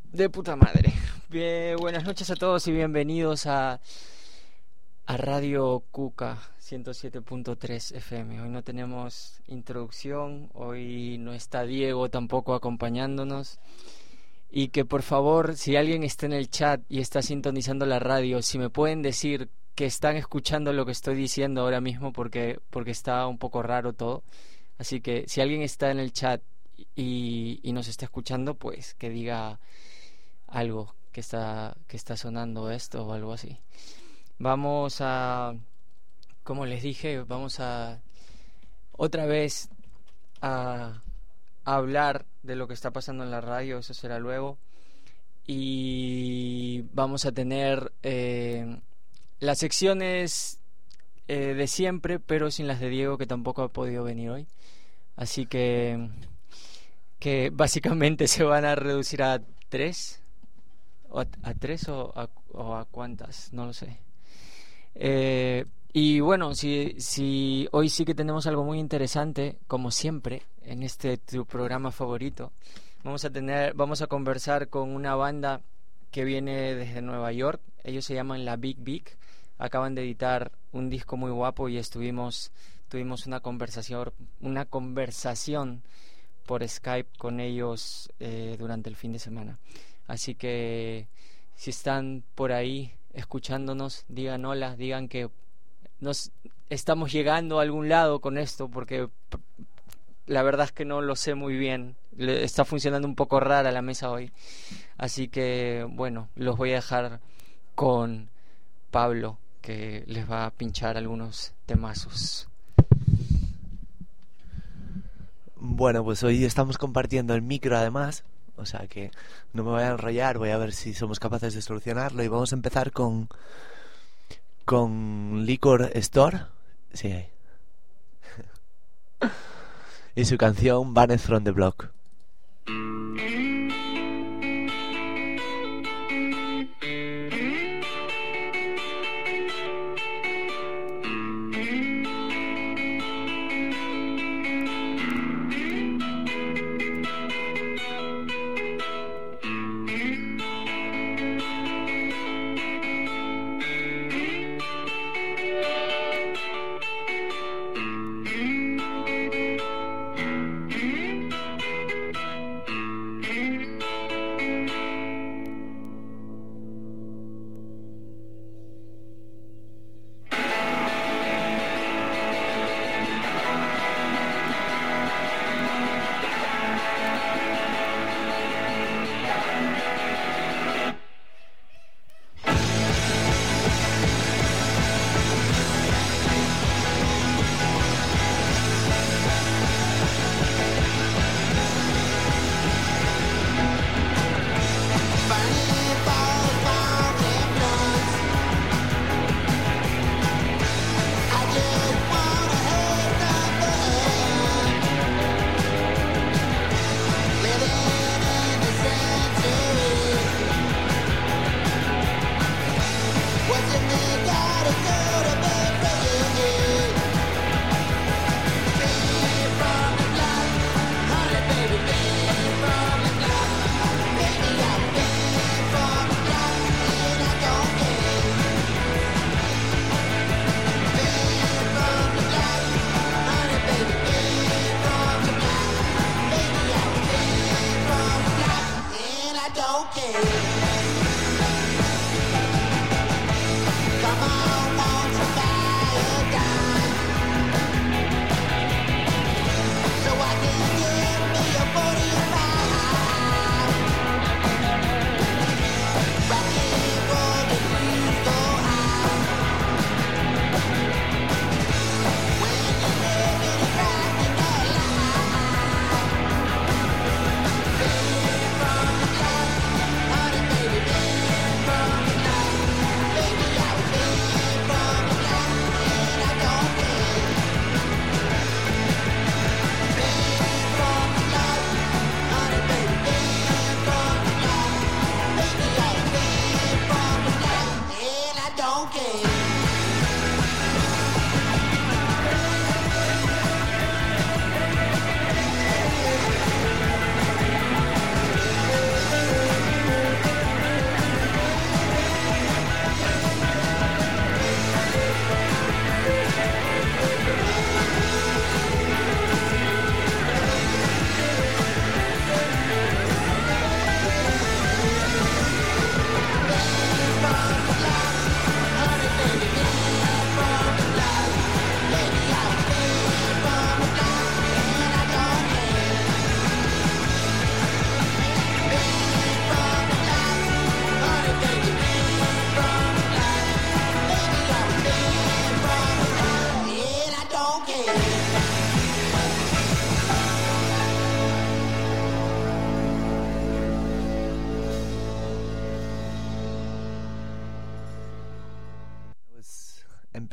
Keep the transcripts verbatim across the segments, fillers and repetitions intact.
De puta madre. Bien, buenas noches a todos y bienvenidos a, a Radio Cuca ciento siete punto tres F M. Hoy no tenemos introducción, hoy no está Diego tampoco acompañándonos. Y que por favor, si alguien está en el chat y está sintonizando la radio, si me pueden decir que están escuchando lo que estoy diciendo ahora mismo, porque, porque está un poco raro todo. Así que si alguien está en el chat y, y nos está escuchando, pues que diga algo que está que está sonando esto o algo así. Vamos a, como les dije, vamos a otra vez a, a hablar de lo que está pasando en la radio. Eso será luego. Y vamos a tener eh, las secciones eh, de siempre, pero sin las de Diego, que tampoco ha podido venir hoy. Así que que básicamente se van a reducir a tres. ¿O a, a tres o a, o a cuántas? No lo sé. Eh, y bueno, si, si hoy sí que tenemos algo muy interesante, como siempre, en este tu programa favorito, vamos a tener, vamos a conversar con una banda que viene desde Nueva York. Ellos se llaman La Big Big. Acaban de editar un disco muy guapo y estuvimos, tuvimos una conversación, una conversación por Skype con ellos eh, durante el fin de semana. Así que si están por ahí escuchándonos, digan hola, digan que nos estamos llegando a algún lado con esto, porque la verdad es que no lo sé muy bien. Le está funcionando un poco rara la mesa hoy. Así que bueno, los voy a dejar con Pablo, que les va a pinchar algunos temazos. Bueno, pues hoy estamos compartiendo el micro además, o sea que no me voy a enrollar, voy a ver si somos capaces de solucionarlo y vamos a empezar con con Liquor Store, sí, hay. Y su canción Banned from the Block.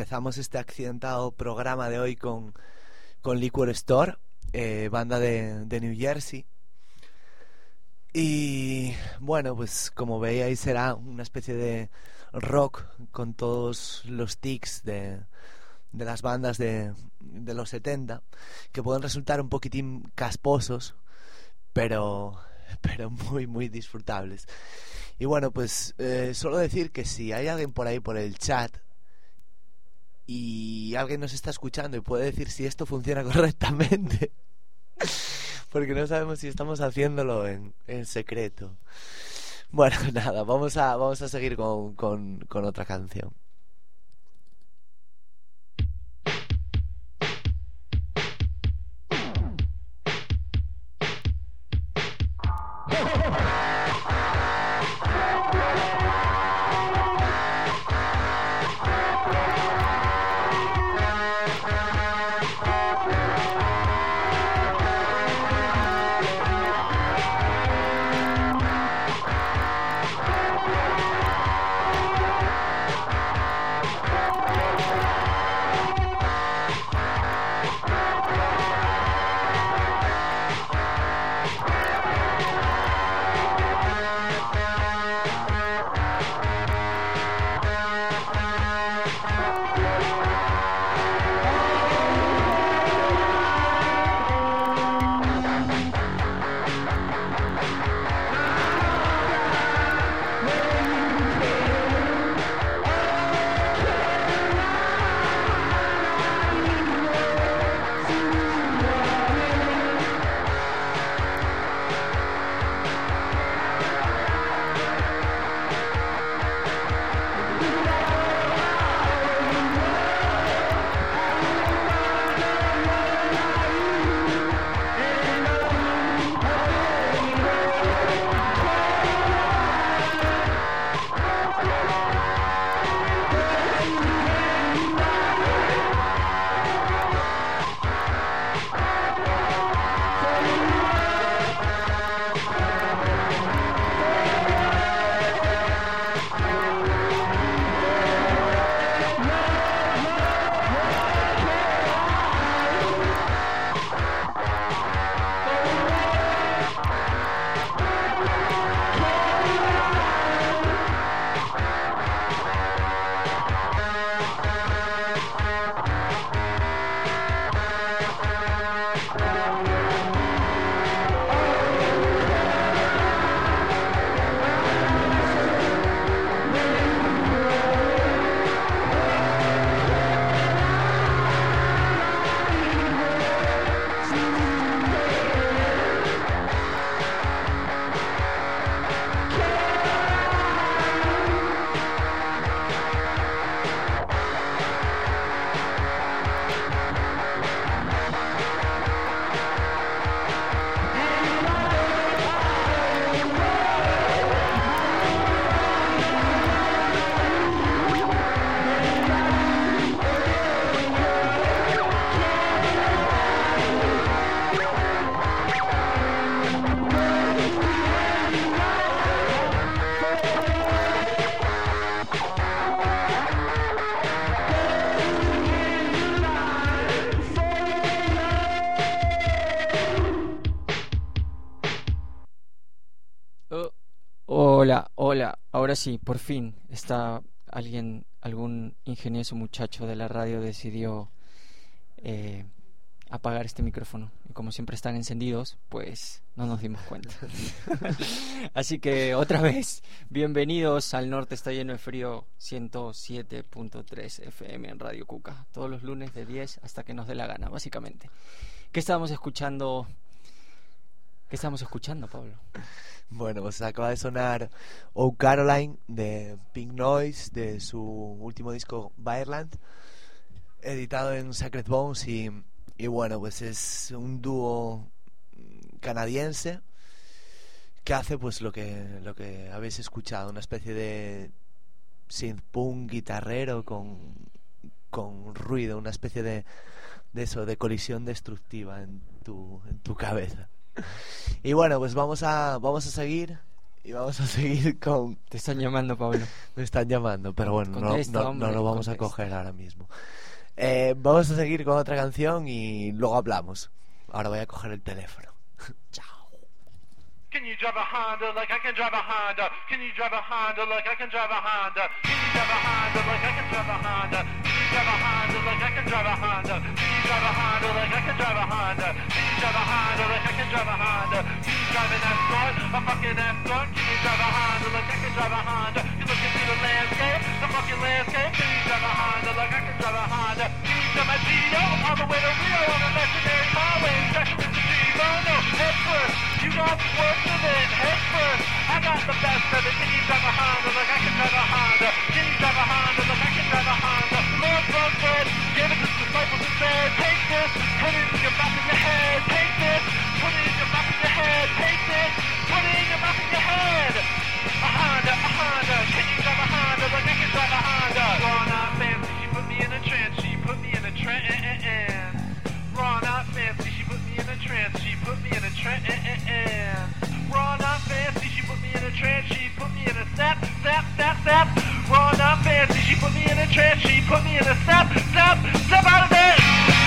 empezamos este accidentado programa de hoy con, con Liquor Store, eh, banda de, de New Jersey. Y bueno, pues como veíais será una especie de rock con todos los tics de, de las bandas de, de los setenta, que pueden resultar un poquitín casposos, pero, pero muy muy disfrutables. Y bueno, pues eh, solo decir que si hay alguien por ahí por el chat y alguien nos está escuchando y puede decir si esto funciona correctamente, porque no sabemos si estamos haciéndolo en, en secreto. Bueno, nada, vamos a, vamos a seguir con, con, con otra canción. Hola, hola, ahora sí, por fin está alguien, algún ingenioso muchacho de la radio decidió eh, apagar este micrófono. Y como siempre están encendidos, pues no nos dimos cuenta. Así que otra vez, bienvenidos al Norte está lleno de frío, ciento siete punto tres F M en Radio Cuca, todos los lunes de diez hasta que nos dé la gana, básicamente. ¿Qué estábamos escuchando? ¿Qué estábamos escuchando, Pablo? Bueno, pues acaba de sonar Oh Caroline de Pink Noise, de su último disco Vireland, editado en Sacred Bones. Y, y bueno, pues es un dúo canadiense que hace pues lo que, lo que habéis escuchado, una especie de synth punk guitarrero con, con ruido, una especie de, de eso, de colisión destructiva en tu, en tu cabeza. Y bueno, pues vamos a vamos a seguir y vamos a seguir con... Te están llamando, Pablo. Me están llamando, pero bueno, no, Contesta, no, hombre, no lo vamos contesta. a coger ahora mismo. Eh, vamos a seguir con otra canción y luego hablamos. Ahora voy a coger el teléfono. Chao. Can you drive a Honda like I can drive a Honda? Can you drive a Honda like I can drive a Honda? Can you drive a Honda like I can drive a Honda? Can you drive a Honda like I can drive a Honda? Can you drive a Honda like I can drive a Honda? Can you drive a Honda like I can drive a Honda? Can you drive an Escort, a fucking Escort? Can you drive a Honda like I can drive a Honda? You looking through the landscape, the fucking landscape? Can you drive a Honda like I can drive a Honda? Can you drive my Geo all the way to Rio on a legendary highway? Special with the Geo, no, head first. You got worse of it, head first. I got the best of it. Can you drive a Honda like I can drive a Honda? Can you drive a Honda like I can drive a Honda? Lord Buzzard gave it to his disciples and said, take this, put it in your mouth in your head. Take this, put it in your mouth in your head. Take this, put it in your mouth in your head. A Honda, a Honda. Can you drive a Honda like I can drive a Honda? Raw, not fancy. She put me in a trance. She put me in a trance. Raw, not fancy. She put me in a trance. She put me in a trance. Raw, not fancy. She put me in a trance. She put me in a snap, snap, snap, snap. Raw, not fancy. She put me in a trance. She put me in a snap, snap, snap out of it.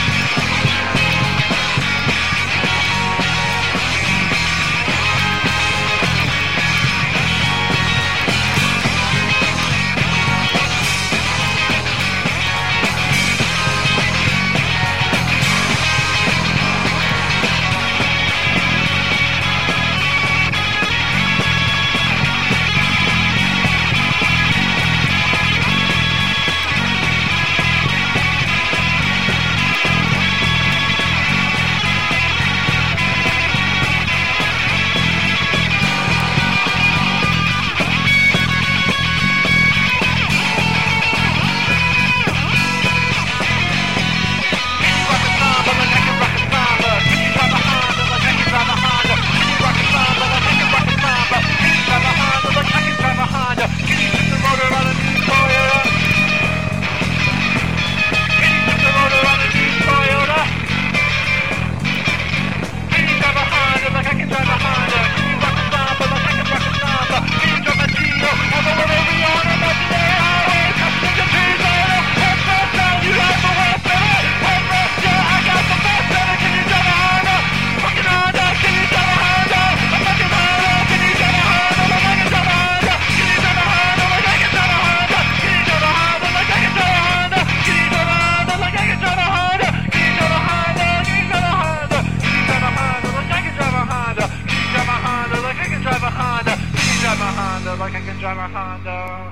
Like I can drive a Honda.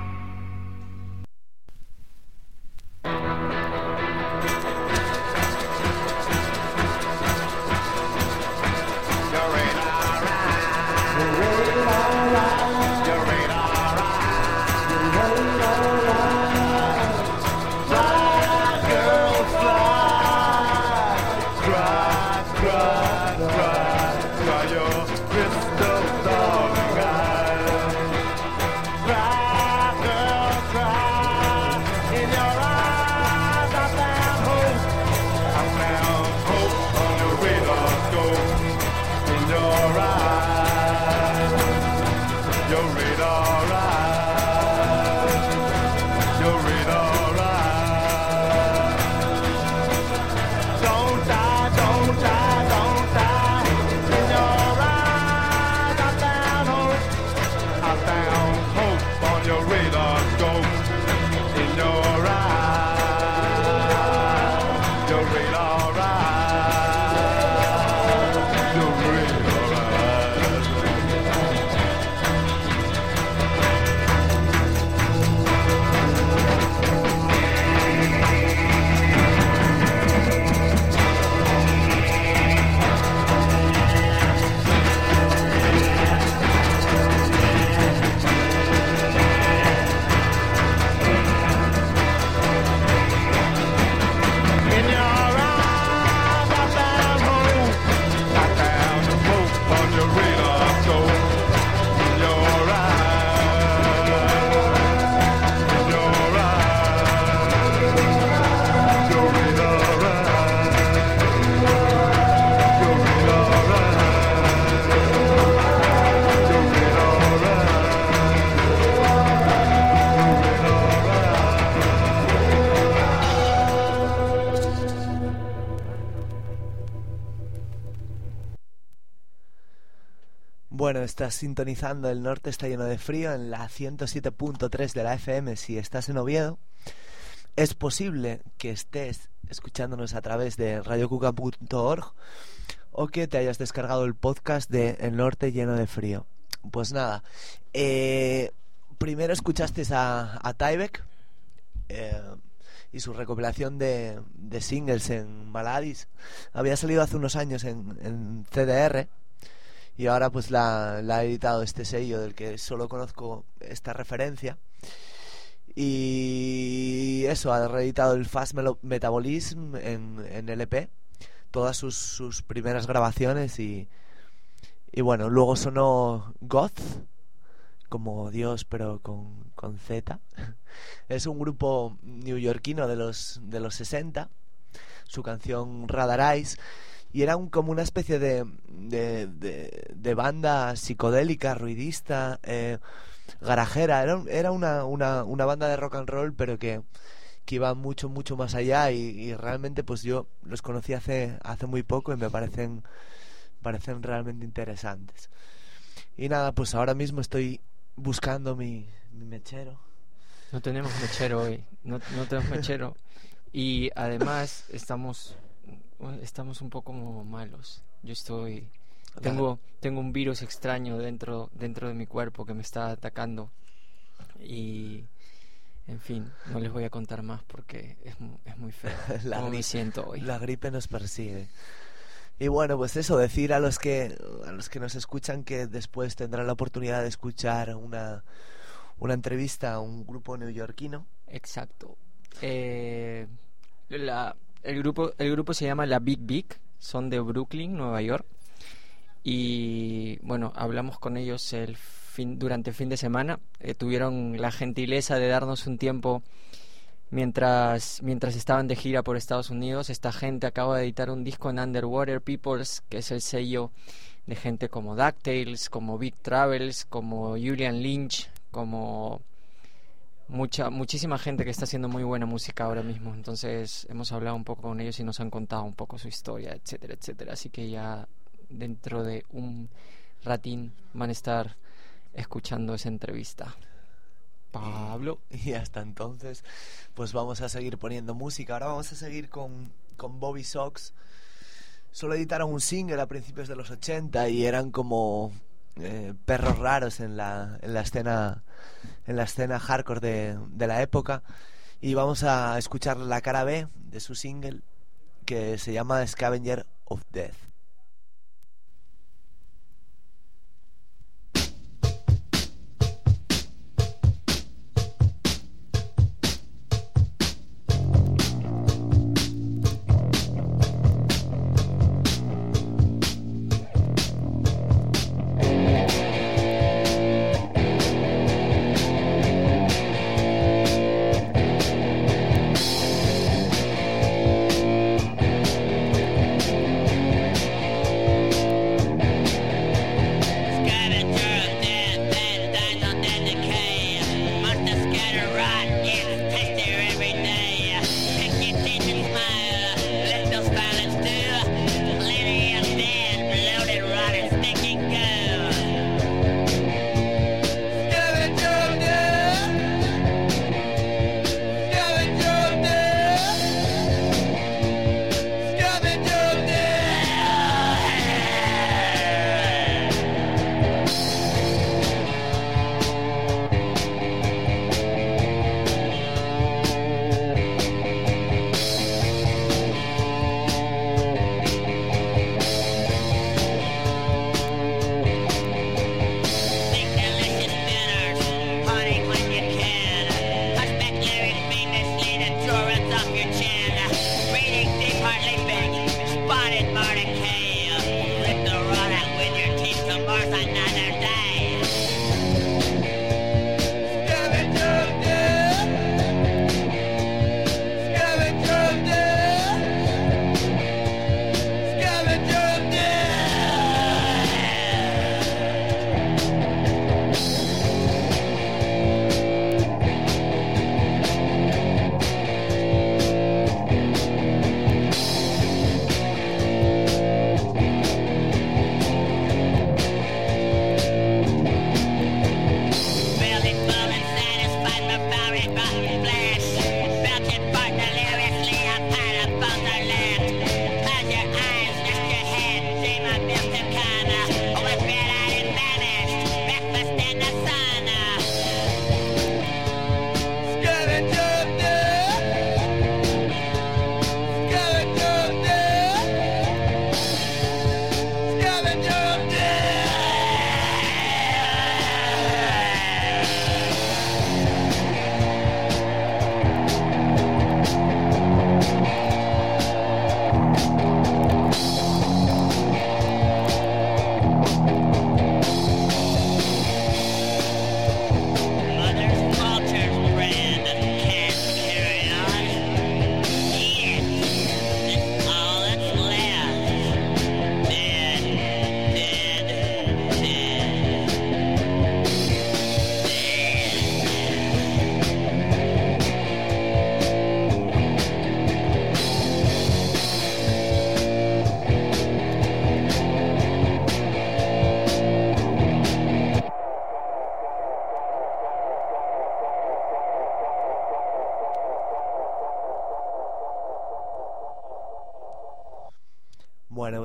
Don't die, don't die, don't die in your eyes. Bueno, estás sintonizando El Norte está lleno de frío en la ciento siete punto tres de la F M si estás en Oviedo. Es posible que estés escuchándonos a través de radio cuca punto org o que te hayas descargado el podcast de El Norte lleno de frío. Pues nada, eh, primero escuchaste a, a Tyvek eh, y su recopilación de, de singles en Maladis. Había salido hace unos años en, en C D R y ahora pues la, la ha editado este sello del que solo conozco esta referencia. Y eso, ha reeditado el Fast Melo- Metabolism en, en L P, todas sus, sus primeras grabaciones y, y bueno, luego sonó Goth, como Dios pero con, con Z. Es un grupo neoyorquino de los, de los sesenta, su canción Radar Eyes, y era un, como una especie de, de, de, de banda psicodélica, ruidista, eh, garajera. Era, era una, una, una banda de rock and roll, pero que, que iba mucho, mucho más allá. Y, y realmente pues yo los conocí hace, hace muy poco y me parecen, parecen realmente interesantes. Y nada, pues ahora mismo estoy buscando mi, mi mechero. No tenemos mechero hoy, no, no tenemos mechero. Y además estamos... Estamos un poco como malos. Yo estoy... Tengo, tengo un virus extraño dentro, dentro de mi cuerpo que me está atacando. Y... En fin, no les voy a contar más porque es, mu- es muy feo. La ¿Cómo gri- me siento hoy? La gripe nos persigue. Y bueno, pues eso, decir a los que a los que nos escuchan que después tendrán la oportunidad de escuchar una, una entrevista a un grupo neoyorquino. Exacto. Eh, la, el grupo el grupo se llama La Big Big, son de Brooklyn, Nueva York. Y bueno, hablamos con ellos el fin, durante el fin de semana. Eh, tuvieron la gentileza de darnos un tiempo mientras mientras estaban de gira por Estados Unidos. Esta gente acaba de editar un disco en Underwater Peoples, que es el sello de gente como DuckTales, como Big Travels, como Julian Lynch, como mucha muchísima gente que está haciendo muy buena música ahora mismo. Entonces hemos hablado un poco con ellos y nos han contado un poco su historia, etcétera, etcétera. Así que ya dentro de un ratín van a estar escuchando esa entrevista. Pablo. Y hasta entonces, pues vamos a seguir poniendo música. Ahora vamos a seguir con, con Bobby Sox. Solo editaron un single a principios de los ochenta y eran como eh, perros raros en la, en la escena en la escena hardcore de, de la época. Y vamos a escuchar la cara B de su single, que se llama Scavenger of Death.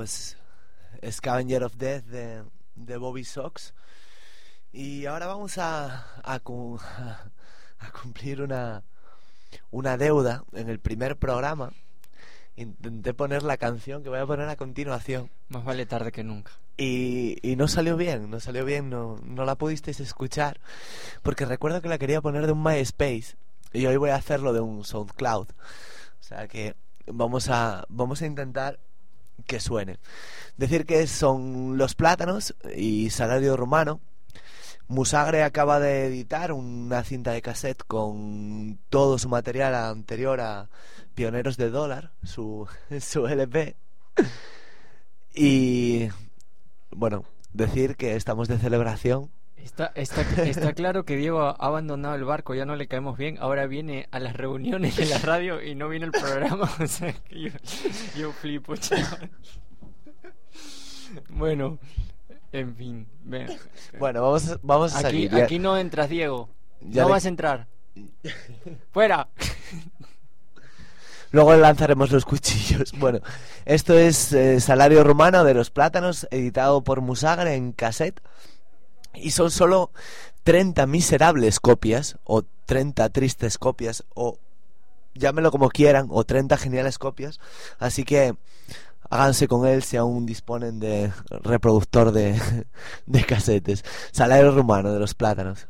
pues Scavenger of Death de, de Bobby Sox. Y ahora vamos a, a, cu- a cumplir una, una deuda. En el primer programa intenté poner la canción que voy a poner a continuación. Más vale tarde que nunca. Y, y no salió bien, no salió bien, no, no la pudisteis escuchar. Porque recuerdo que la quería poner de un MySpace. Y hoy voy a hacerlo de un SoundCloud. O sea que vamos a, vamos a intentar que suene. Decir que son Los Plátanos y Salario Rumano. Musagre acaba de editar una cinta de cassette con todo su material anterior a Pioneros de Dólar, su, su L P. Y bueno, decir que estamos de celebración. Está, está, está claro que Diego ha abandonado el barco, ya no le caemos bien. Ahora viene a las reuniones de la radio y no viene el programa. O sea, que yo, yo flipo, chaval. Bueno, en fin. Ven. Bueno, vamos, a- vamos a Aquí, seguir. Ya- aquí no entras, Diego. ya No le- vas a entrar. ¡Fuera! Luego lanzaremos los cuchillos. Bueno, esto es eh, Salario Rumano de Los Plátanos, editado por Musagre en cassette. Y son solo treinta miserables copias, o treinta tristes copias, o llámenlo como quieran, o treinta geniales copias. Así que háganse con él si aún disponen de reproductor de, de casetes. Salario Rumano de Los Plátanos.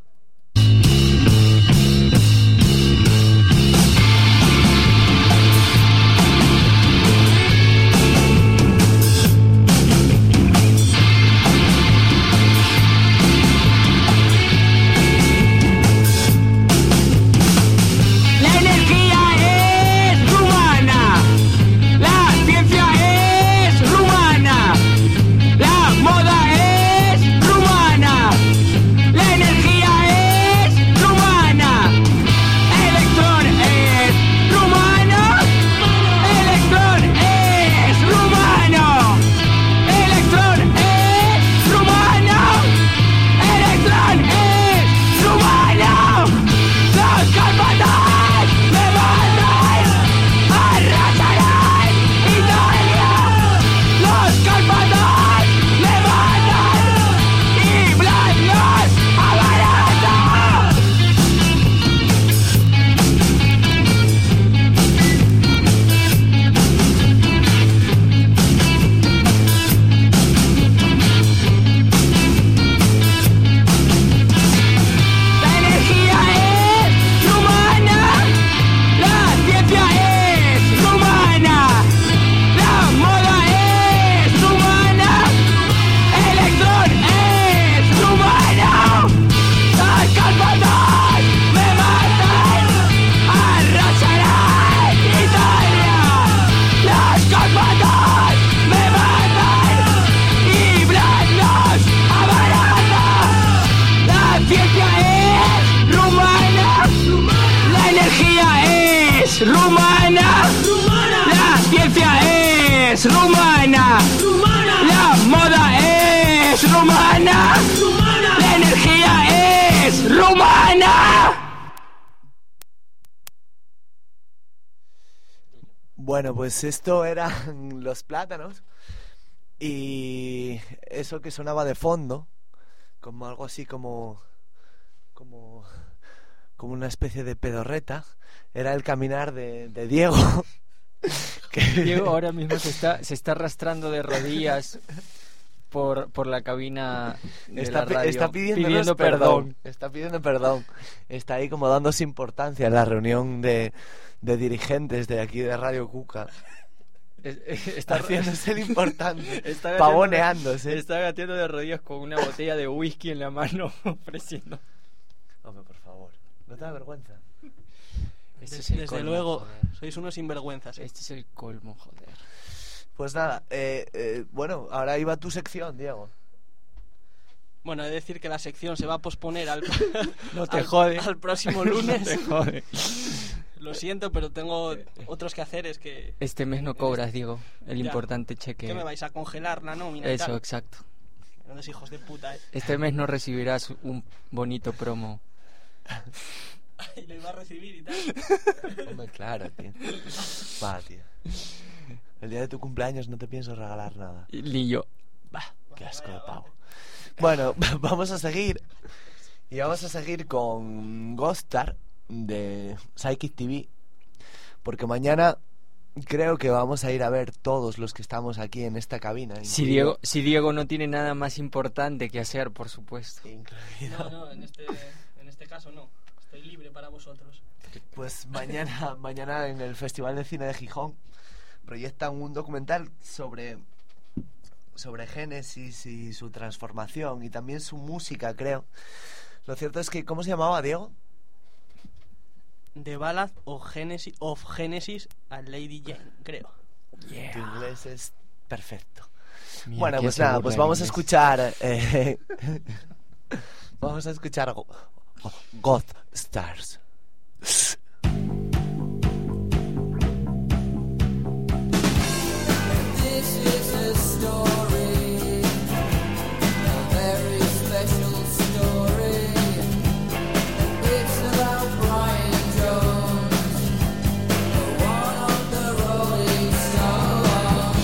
La energía es rumana, la ciencia es rumana, la moda es rumana, la energía es rumana, Electron es rumano, Electron es rumano, Electron es rumano, Electron es rumano. Los Cárpatas me matan, arrasarán Italia. Los Cárpatas me matan y Vlad los abarata. La energía es rumana, la ciencia es rumana, la moda es rumana, Electron es rumano. Los Cárpatas me matan, arrasarán Italia. Los Cárpatas me matan y Vlad los abarata. La ciencia es rumana, la energía es rumana, la ciencia es rumana, la moda es rumana, la energía es rumana. Bueno, pues esto eran Los Plátanos. Y eso que sonaba de fondo, como algo así como como como una especie de pedorreta, era el caminar de, de Diego. que, Diego ahora mismo se está, se está arrastrando de rodillas por, por la cabina de está, la pi- radio, está pidiéndonos pidiendo perdón. Está pidiendo perdón. Está ahí como dándose importancia en la reunión de, de dirigentes de aquí de Radio Cuca. Es- es- Está Haciéndose el importante. Está gateando- Pavoneándose. Está gateando de rodillas con una botella de whisky en la mano, ofreciendo. Hombre, por favor. ¿No te da vergüenza? Este es Des- el Desde colmo, luego, joder. sois unos sinvergüenzas. ¿eh? Este es el colmo, joder. Pues nada, eh, eh, bueno, ahora iba tu sección, Diego. Bueno, he de decir que la sección se va a posponer al, No te al- jode. al próximo lunes. No te jode. Lo siento, pero tengo otros quehaceres que... Este mes no cobras, Diego. El Ya. importante cheque. ¿Qué me vais a congelar la nómina y Eso, tal? exacto. Grandes hijos de puta, ¿eh? Este mes no recibirás un bonito promo. Y lo iba a recibir y tal. Hombre, claro, tío. Va, tío. El día de tu cumpleaños no te pienso regalar nada. Ni yo. Bah, qué asco de pavo. Bueno, vamos a seguir. Y vamos a seguir con Ghostar de Psychic T V. Porque mañana creo que vamos a ir a ver todos los que estamos aquí en esta cabina. Si incluido- Diego, si Diego no tiene nada más importante que hacer, por supuesto. incluido- No, no, en este, en este caso no. Estoy libre para vosotros. Pues mañana, mañana en el Festival de Cine de Gijón proyectan un documental sobre sobre Génesis y su transformación y también su música, creo. Lo cierto es que, ¿cómo se llamaba, Diego? The Ballad of Genesis, of Genesis a Lady Jane, creo. Tu inglés es perfecto. Mira, Bueno, ¿quién pues se nada, burla pues en vamos a inglés? escuchar eh, vamos a escuchar Go- God Stars. This is a story, a very special story. It's about Brian Jones, one of the Rolling Stones.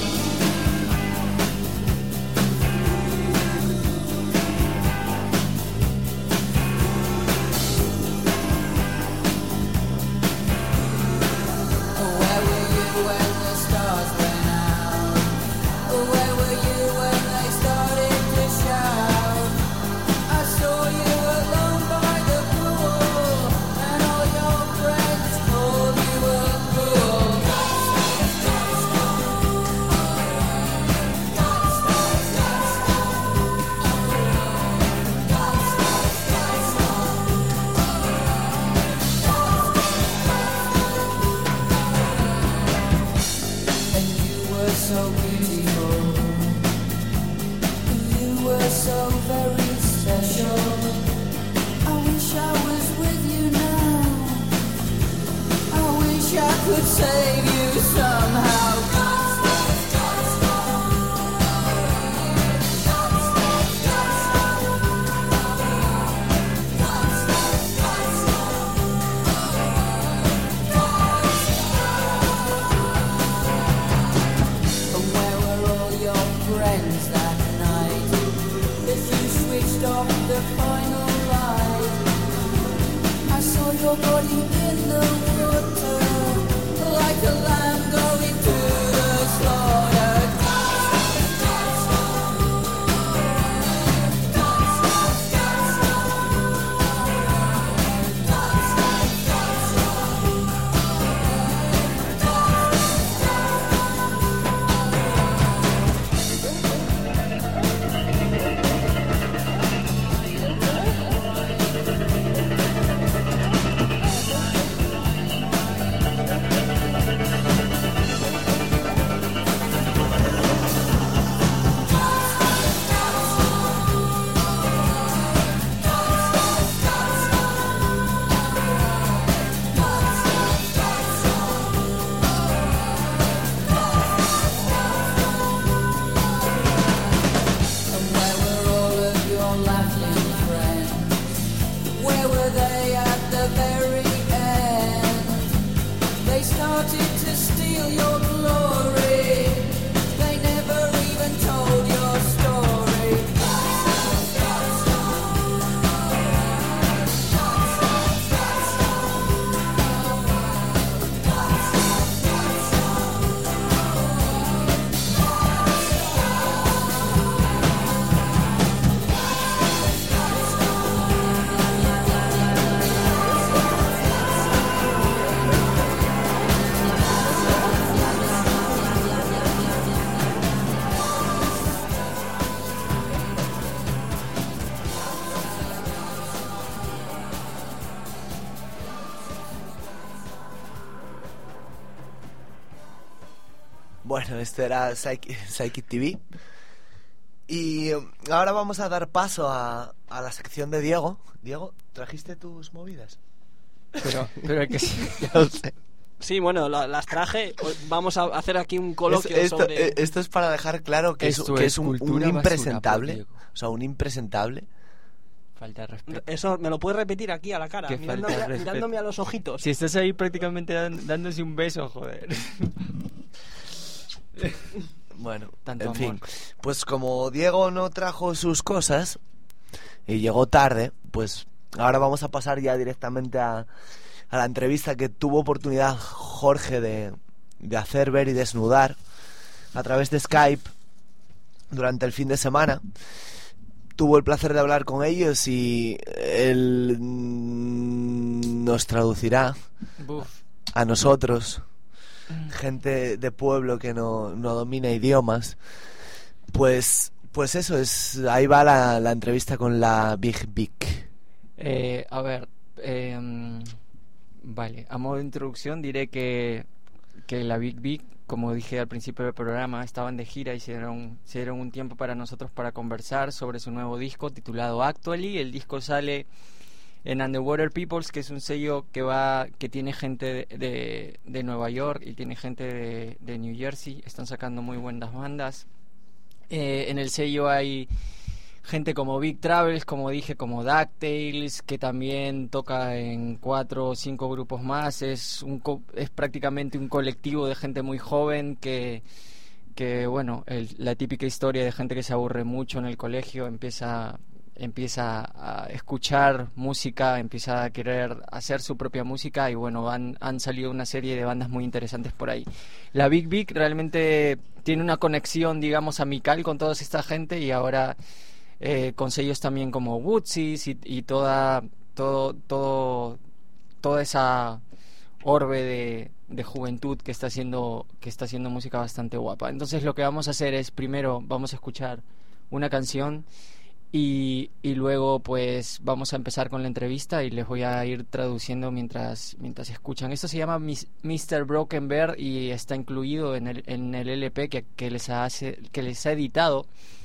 Where were you when the stars went out? Where were you when they started to shout? I saw you alone by the pool, and all your friends told you were cool. And you were so beautiful. You were so very special. I wish I was with you now. I wish I could save you somehow. And where were all your friends that night? If you switched off the final light, I saw your body in the water, like a lamb going to the slaughter. And where were all of your laughing friends? Where were they at the very end? They started to steal your glory. They never even told your story. Bueno, esto era Psychic, Psychic T V. Y um, ahora vamos a dar paso a, a la sección de Diego. Diego, ¿trajiste tus movidas? Pero, pero que sí. Ya lo sé. Sí, bueno, la- las traje. O- Vamos a hacer aquí un coloquio Es- esto, sobre... eh, esto es para dejar claro que es, Esto que es es un, un cultura basura, impresentable. por Diego. O sea, un impresentable. Falta de respeto. Eso me lo puedes repetir aquí a la cara, Qué mirándome, falta de respeto. mirándome a los ojitos. Si estás ahí prácticamente dan- dándose un beso, joder. Bueno, Tanto en amor. fin, pues como Diego no trajo sus cosas y llegó tarde, pues ahora vamos a pasar ya directamente a, a la entrevista que tuvo oportunidad Jorge de, de hacer ver y desnudar a través de Skype durante el fin de semana. Tuvo el placer de hablar con ellos y él mm, nos traducirá Buf. a nosotros, gente de pueblo que no, no domina idiomas. Pues pues eso es, ahí va la, la entrevista con la Big Big. Eh, a ver, eh, vale, a modo de introducción diré que, que la Big Big, como dije al principio del programa, estaban de gira y se dieron, se dieron un tiempo para nosotros para conversar sobre su nuevo disco titulado Actually. El disco sale en Underwater Peoples, que es un sello que va que tiene gente de, de, de Nueva York y tiene gente de, de New Jersey. Están sacando muy buenas bandas. Eh, en el sello hay gente como Big Travels, como dije, como DuckTales, que también toca en cuatro o cinco grupos más. Es un co- es prácticamente un colectivo de gente muy joven que, que bueno, el- la típica historia de gente que se aburre mucho en el colegio, empieza empieza a escuchar música, empieza a querer hacer su propia música y bueno, han, han salido una serie de bandas muy interesantes por ahí. La Big Big realmente tiene una conexión, digamos, amical con toda esta gente y ahora eh, con sellos también como Woodsies y, y toda todo todo toda esa orbe de, de juventud que está haciendo que está haciendo música bastante guapa. Entonces lo que vamos a hacer es primero vamos a escuchar una canción y, y luego pues vamos a empezar con la entrevista y les voy a ir traduciendo mientras mientras escuchan. Esto se llama Mis- mister Broken Bear y está incluido en el, en el L P que, que les hace que les ha editado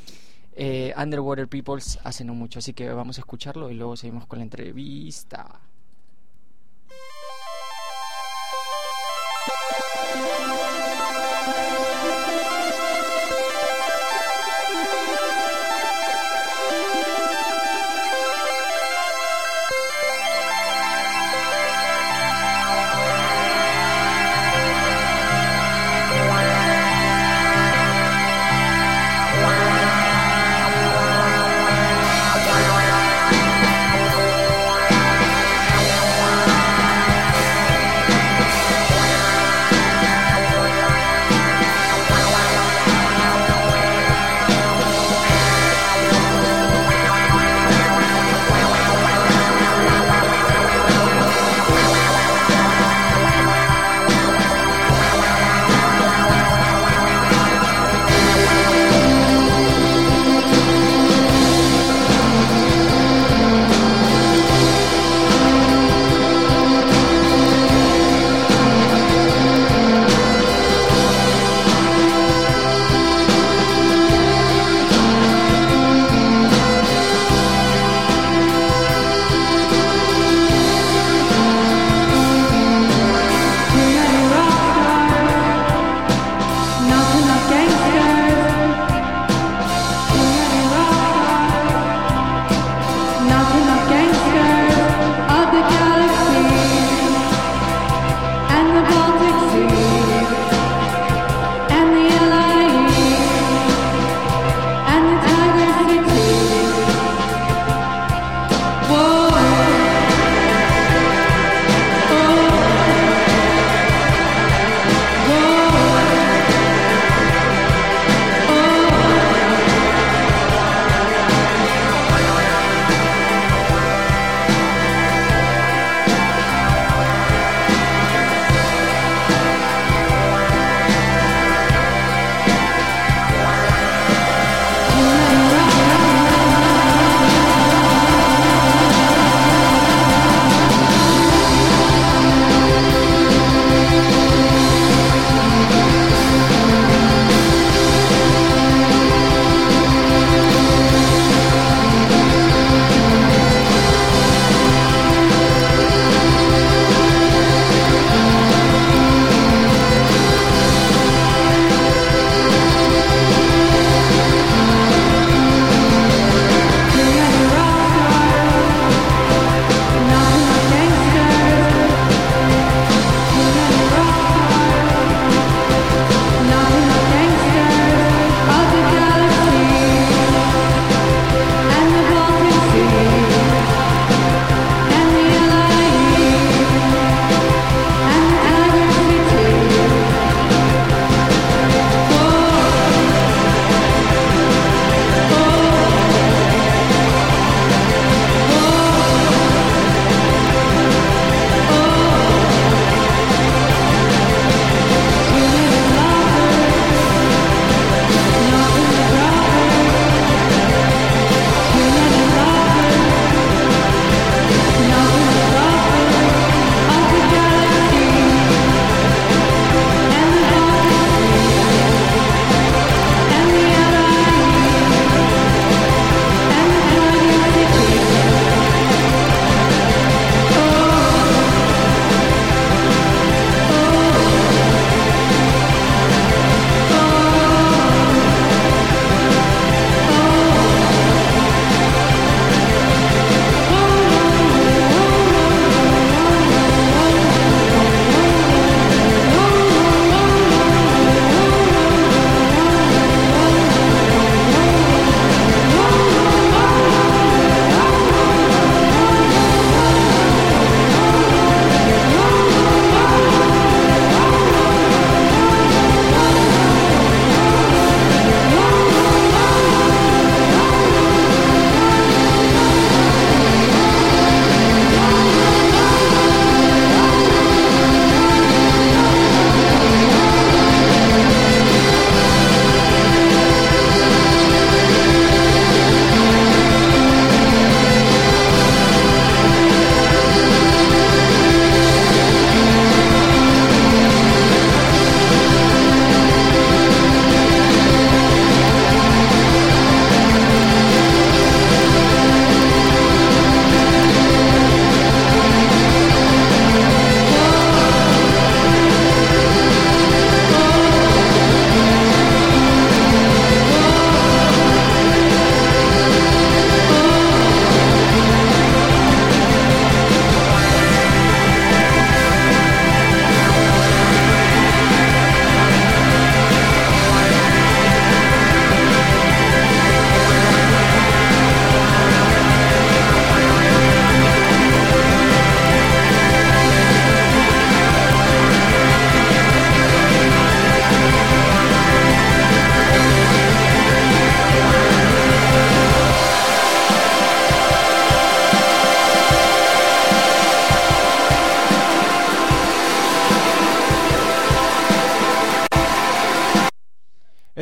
eh, Underwater Peoples hace no mucho, así que vamos a escucharlo y luego seguimos con la entrevista. Wow.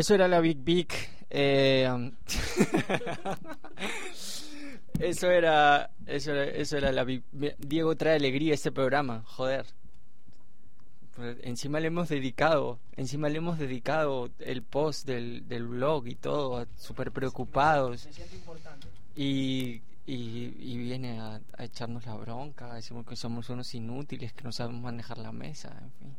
Eso era la Big Big. Eh, um, eso era, eso era, eso era la Big. Diego trae alegría a este programa, joder. Encima le hemos dedicado, encima le hemos dedicado el post del, del blog y todo, súper preocupados. Me siento importante. Y, y, y viene a, a echarnos la bronca, decimos que somos unos inútiles, que no sabemos manejar la mesa, en fin.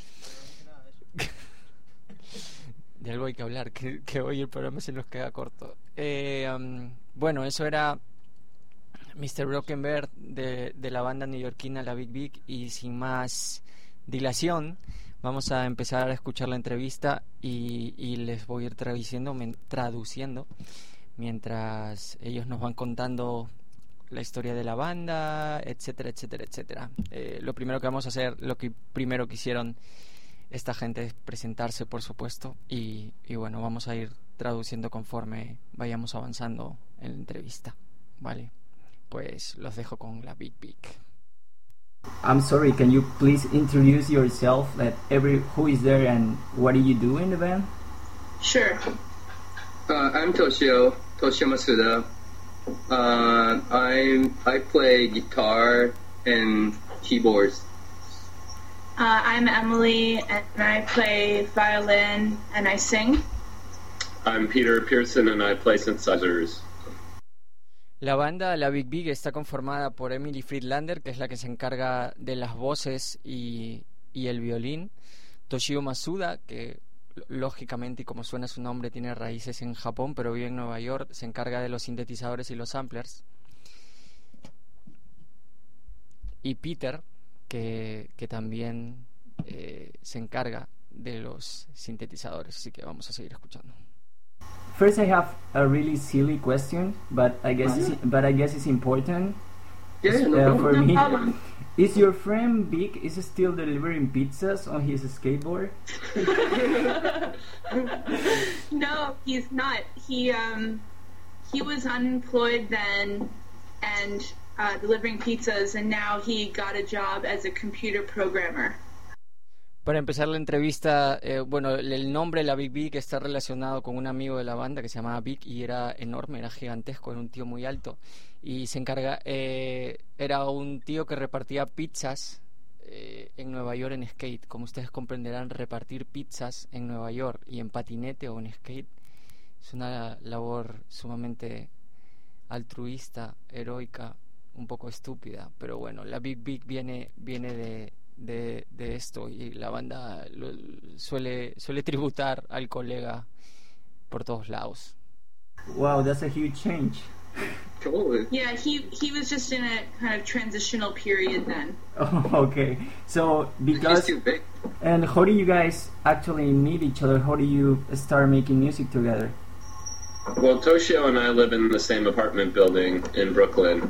De algo hay que hablar, que, que hoy el programa se nos queda corto. Eh, um, bueno, eso era mister Broken Bear de, de la banda neoyorquina La Big Big, y sin más dilación vamos a empezar a escuchar la entrevista y, y les voy a ir traduciendo, traduciendo mientras ellos nos van contando la historia de la banda, etcétera, etcétera, etcétera. Eh, lo primero que vamos a hacer, lo que primero que hicieron esta gente es presentarse, por supuesto, y, y bueno, vamos a ir traduciendo conforme vayamos avanzando en la entrevista, ¿vale? Pues los dejo con La Big Big. I'm sorry, can you please introduce yourself, let every who is there and what do you do in the band? Sure. Uh, I'm Toshio, Toshio Masuda. Uh, I'm, I play guitar and keyboards. Uh, I'm Emily, and I play violin and I sing. I'm Peter Pearson, and I play synthesizers. La banda, la Big Big, está conformada por Emily Friedlander, que es la que se encarga de las voces y, y el violín. Toshio Masuda, que lógicamente y como suena su nombre tiene raíces en Japón, pero vive en Nueva York, se encarga de los sintetizadores y los samplers. Y Peter, que, que también eh, se encarga de los sintetizadores. Así que vamos a seguir escuchando. First, I have a really silly question, but I guess it's, but I guess it's important. Yeah, no uh, problem. for No me. problem. Is your friend Big is he still delivering pizzas on his skateboard? No, he's not. He um he was unemployed then and uh, delivering pizzas, and now he got a job as a computer programmer. Para empezar la entrevista, eh, bueno, el nombre La Big Big está relacionado con un amigo de la banda que se llamaba Big y era enorme, era gigantesco, era un tío muy alto y se encarga, eh, era un tío que repartía pizzas eh, en Nueva York en skate. Como ustedes comprenderán, repartir pizzas en Nueva York y en patinete o en skate es una labor sumamente altruista, heroica, un poco estúpida, pero bueno, La Big Big viene, viene de De, de esto y la banda lo, suele suele tributar al colega por todos lados. Wow, that's a huge change. Totally. Yeah, he he was just in a kind of transitional period then. Oh, okay. So He's because too big. and how do you guys actually meet each other? How do you start making music together? Well, Toshio and I live in the same apartment building in Brooklyn,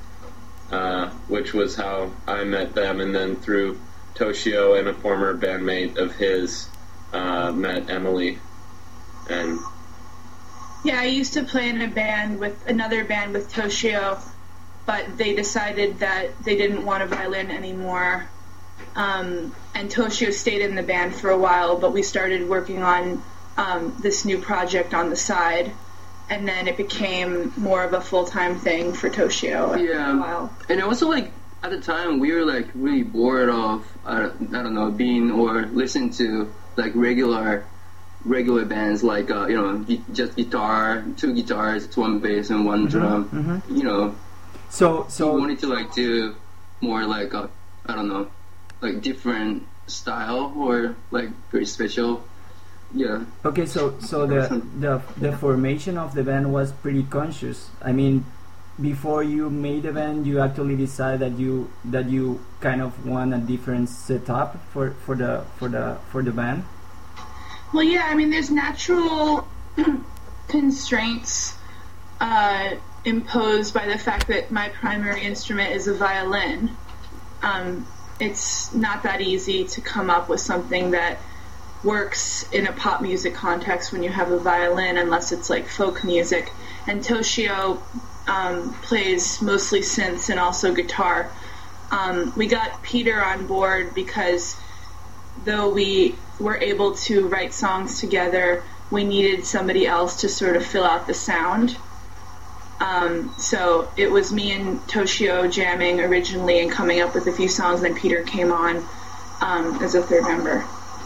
uh, which was how I met them, and then through Toshio and a former bandmate of his, uh, met Emily, and Yeah, I used to play in a band with another band with Toshio, but they decided that they didn't want a violin anymore. Um, and Toshio stayed in the band for a while, but we started working on um, this new project on the side, and then it became more of a full-time thing for Toshio after Yeah. a while. And also, like, at the time, we were, like, really bored of, I don't, I don't know, being or listening to, like, regular regular bands, like, uh, you know, gu- just guitar, two guitars, one bass, and one drum. mhm. You know, So so we so wanted to, like, do more, like, uh, I don't know, like, different style or, like, very special. Yeah. okay, so so the the the formation of the band was pretty conscious. I mean, before you made the band, you actually decided that you that you kind of want a different setup for for the for the for the band. Well, yeah, I mean, there's natural constraints uh, imposed by the fact that my primary instrument is a violin. Um, it's not that easy to come up with something that works in a pop music context when you have a violin, unless it's like folk music. And Toshio um, plays mostly synths and also guitar. Um, we got Peter on board because though we were able to write songs together, we needed somebody else to sort of fill out the sound. Um, so it was me and Toshio jamming originally and coming up with a few songs, then Peter came on um, as a third member.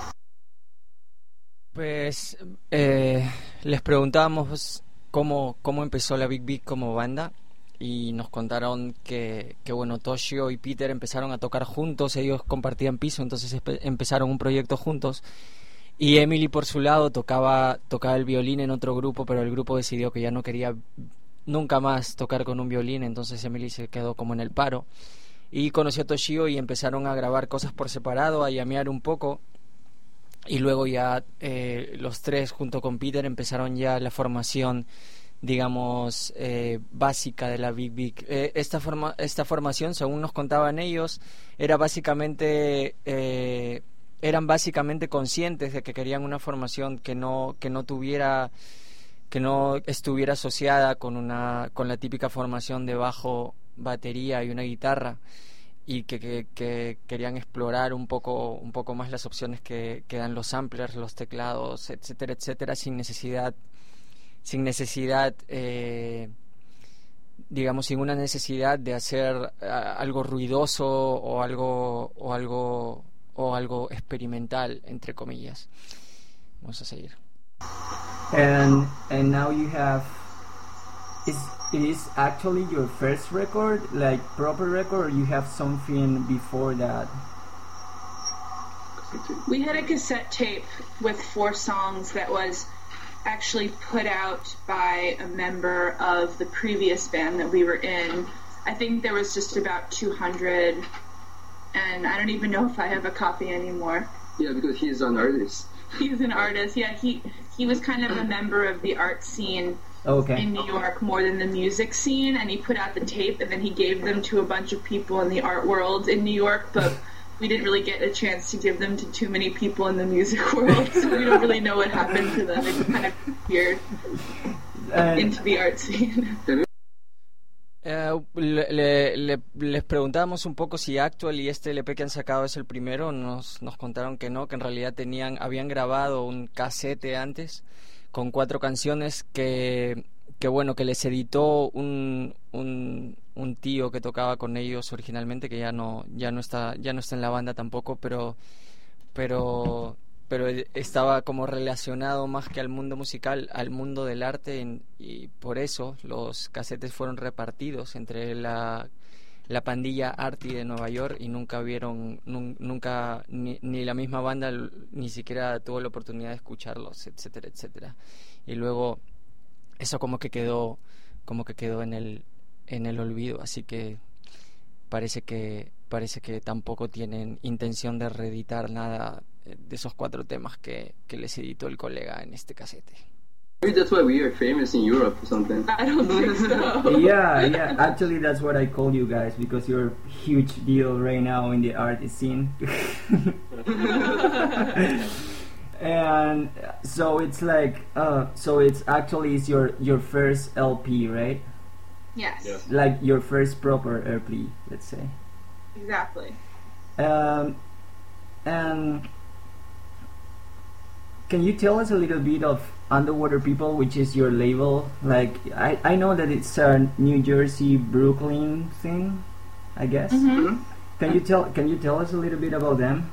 Pues eh, les preguntamos cómo, cómo empezó la Big Beat como banda y nos contaron que, que bueno, Toshio y Peter empezaron a tocar juntos, ellos compartían piso, entonces espe- empezaron un proyecto juntos y Emily por su lado tocaba, tocaba el violín en otro grupo, pero el grupo decidió que ya no quería nunca más tocar con un violín, entonces Emily se quedó como en el paro y conoció a Toshio y empezaron a grabar cosas por separado, a llamear un poco. Y luego ya eh, los tres junto con Peter empezaron ya la formación, digamos, eh, básica de la Big Big. Eh, esta, forma, esta formación, según nos contaban ellos, era básicamente, eh, eran básicamente conscientes de que querían una formación que no, que no tuviera, que no estuviera asociada con una, con la típica formación de bajo, batería y una guitarra. Y que, que, que querían explorar un poco un poco más las opciones que, que dan los samplers, los teclados, etcétera, etcétera, sin necesidad, sin necesidad, eh, digamos, sin una necesidad de hacer uh, algo ruidoso o algo o algo o algo experimental, entre comillas. Vamos a seguir. And and now you have. Is it is actually your first record, like proper record, or you have something before that? We had a cassette tape with four songs that was actually put out by a member of the previous band that we were in. I think there was just about two hundred, and I don't even know if I have a copy anymore. Yeah, because he's an artist. He's an artist, yeah. He he was kind of a member of the art scene. Okay. In New York more than the music scene, and he put out the tape and then he gave them to a bunch of people in the art world in New York, but we didn't really get a chance to give them to too many people in the music world, so we don't really know what happened to them. They kind of disappeared Uh, into the art scene. Eh, le, le, le- les preguntábamos un poco si Actual y este L P que han sacado es el primero. Nos, nos contaron que no, que en realidad tenían, habían grabado un casete antes con cuatro canciones que, que bueno, que les editó un, un, un tío que tocaba con ellos originalmente, que ya no, ya no está, ya no está en la banda tampoco, pero, pero, pero él estaba como relacionado más que al mundo musical, al mundo del arte, en- y por eso los casetes fueron repartidos entre la la pandilla Arty de Nueva York y nunca vieron, nun- nunca, ni, ni la misma banda l- ni siquiera tuvo la oportunidad de escucharlos, etcétera, etcétera. Y luego eso como que quedó, como que quedó en el, en el olvido, así que parece que, parece que tampoco tienen intención de reeditar nada eh, de esos cuatro temas que, que les editó el colega en este casete. Maybe that's why we are famous in Europe or something. I don't think so. yeah, yeah. Actually, that's what I call you guys, because you're a huge deal right now in the art scene. And so it's like, uh, so it's actually it's your your first L P, right? Yes, Yes. Like your first proper L P, let's say. exactly. Um, and can you tell us a little bit of Underwater People, which is your label? Like, I, I know that it's a New Jersey, Brooklyn thing, I guess. Mhm. Can you tell Can you tell us a little bit about them?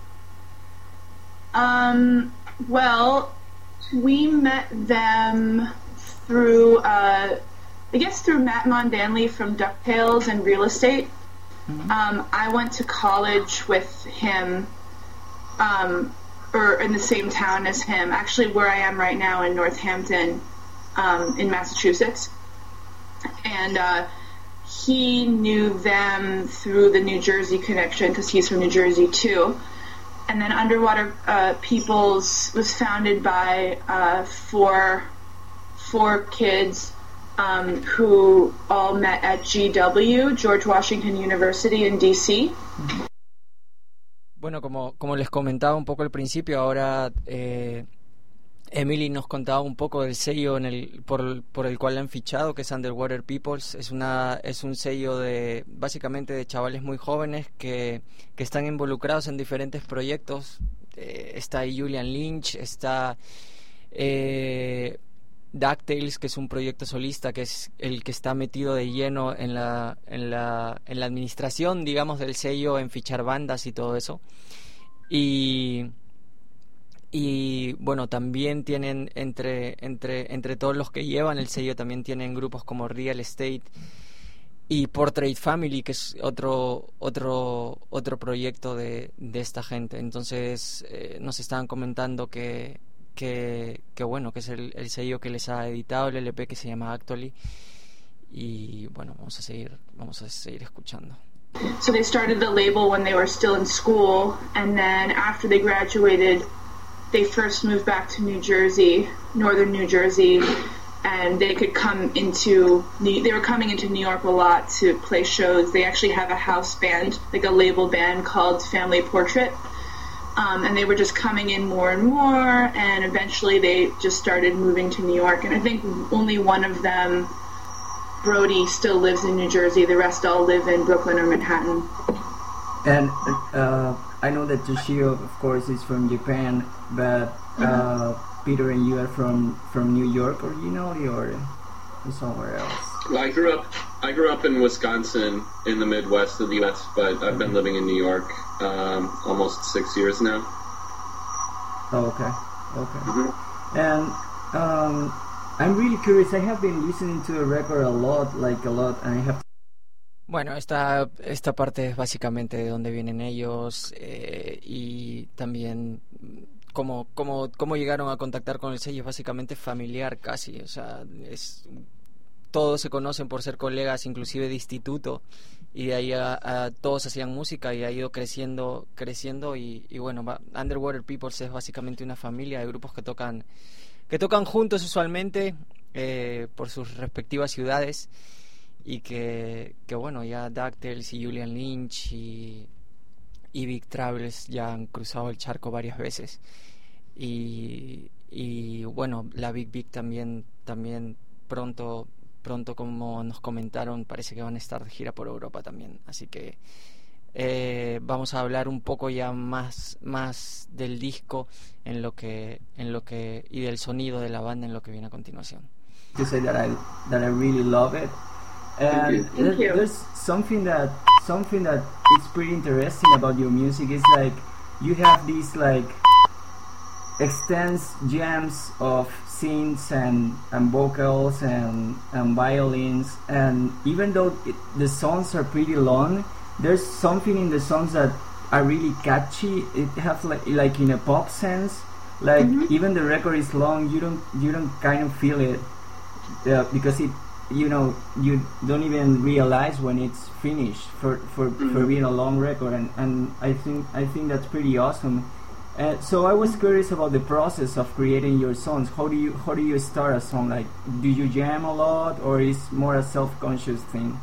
Um, well, we met them through, uh, I guess through Matt Mondanley from DuckTales and Real Estate. Um, I went to college with him, um, or in the same town as him, actually where I am right now in Northampton, um, in Massachusetts. And, uh, he knew them through the New Jersey connection, because he's from New Jersey too. And then Underwater uh, Peoples was founded by uh, four four kids um, who all met at G W, George Washington University in D C. Bueno, como, como les comentaba un poco al principio, ahora eh, Emily nos contaba un poco del sello en el, por, por el cual la han fichado, que es Underwater Peoples. Es una es un sello de básicamente de chavales muy jóvenes que, que están involucrados en diferentes proyectos. Eh, está ahí Julian Lynch, está Eh, DuckTales, que es un proyecto solista, que es el que está metido de lleno en la, en la, en la administración, digamos, del sello, en fichar bandas y todo eso. Y, y bueno, también tienen entre, entre, entre todos los que llevan el sello, también tienen grupos como Real Estate y Portrait Family, que es otro otro otro proyecto de, de esta gente. Entonces eh, nos estaban comentando que que, que bueno, que es el, el sello que les ha editado el L P, que se llama Actually. Y bueno, vamos a seguir vamos a seguir escuchando. So they started the label when they were still in school, and then after they graduated, they first moved back to New Jersey, northern New Jersey, and they could come into, they were coming into New York a lot to play shows. They actually have a house band, like a label band called Family Portrait, um, and they were just coming in more and more, and eventually they just started moving to New York, and I think only one of them, Brody, still lives in New Jersey. The rest all live in Brooklyn or Manhattan. And uh, I know that Toshio, of course, is from Japan, but uh, Peter and you are from, from New York originally, or somewhere else? Well, I grew up I grew up in Wisconsin, in the Midwest of the U S, but I've been living in New York um, almost six years now. Oh, okay, okay. Mm-hmm. And um, I'm really curious. I have been listening to the record a lot, like a lot, and I have. Bueno, esta, esta parte es básicamente de dónde vienen ellos eh, y también cómo, cómo, cómo llegaron a contactar con el sello. Es básicamente familiar casi, o sea, es, todos se conocen por ser colegas inclusive de instituto, y de ahí a, a, todos hacían música y ha ido creciendo creciendo y, y bueno, Underwater Peoples es básicamente una familia de grupos que tocan que tocan juntos usualmente eh, por sus respectivas ciudades, y que, que bueno, ya DuckTales y Julian Lynch y, y Big Travels ya han cruzado el charco varias veces, y, y bueno, la Big Big también también pronto pronto como nos comentaron, parece que van a estar de gira por Europa también, así que Eh, vamos a hablar un poco ya más más del disco en lo que en lo que y del sonido de la banda en lo que viene a continuación. To say that I that I really love it, and Thank there, you. there's something that something that is pretty interesting about your music is like you have these like extensive jams of synths and and vocals and and violins, and even though it, the songs are pretty long, there's something in the songs that are really catchy. It has like like in a pop sense, like Mhm. even the record is long, you don't you don't kind of feel it uh, because it you know you don't even realize when it's finished for for, for being a long record, and, and I think I think that's pretty awesome. Uh, so I was curious about the process of creating your songs. How do you how do you start a song? Like, do you jam a lot, or is more a self-conscious thing?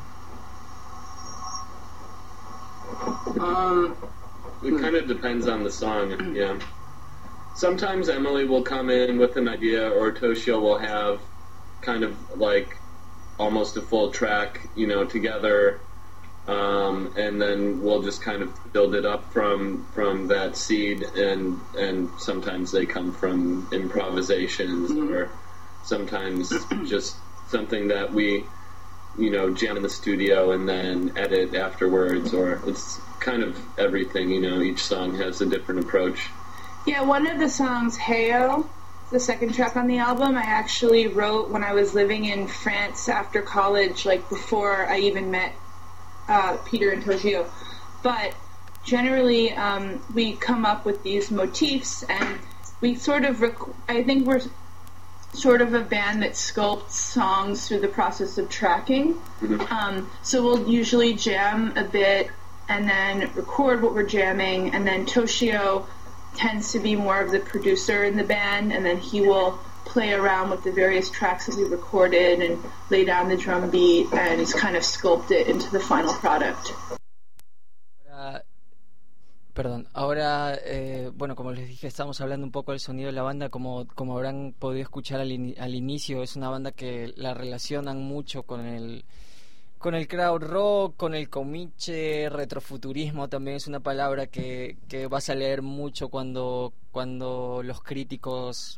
Um, it kind of depends on the song, yeah. Sometimes Emily will come in with an idea, or Toshio will have kind of like almost a full track, you know, together, um, and then we'll just kind of build it up from from that seed, and and sometimes they come from improvisations, or sometimes just something that we, you know, jam in the studio and then edit afterwards, or it's kind of everything, you know, each song has a different approach. Yeah, one of the songs, Heyo, the second track on the album, I actually wrote when I was living in France after college, like before I even met uh, Peter and Toshio. But generally, um, we come up with these motifs, and we sort of, rec- I think we're sort of a band that sculpts songs through the process of tracking. Um, so we'll usually jam a bit and then record what we're jamming, and then Toshio tends to be more of the producer in the band, and then he will play around with the various tracks that we recorded and lay down the drum beat and kind of sculpt it into the final product. Ahora, perdón, ahora, eh, bueno, como les dije, estamos hablando un poco del sonido de la banda. Como, como habrán podido escuchar al, in- al inicio, es una banda que la relacionan mucho con el con el crowd rock, con el comiche, retrofuturismo también es una palabra que, que vas a leer mucho cuando, cuando los críticos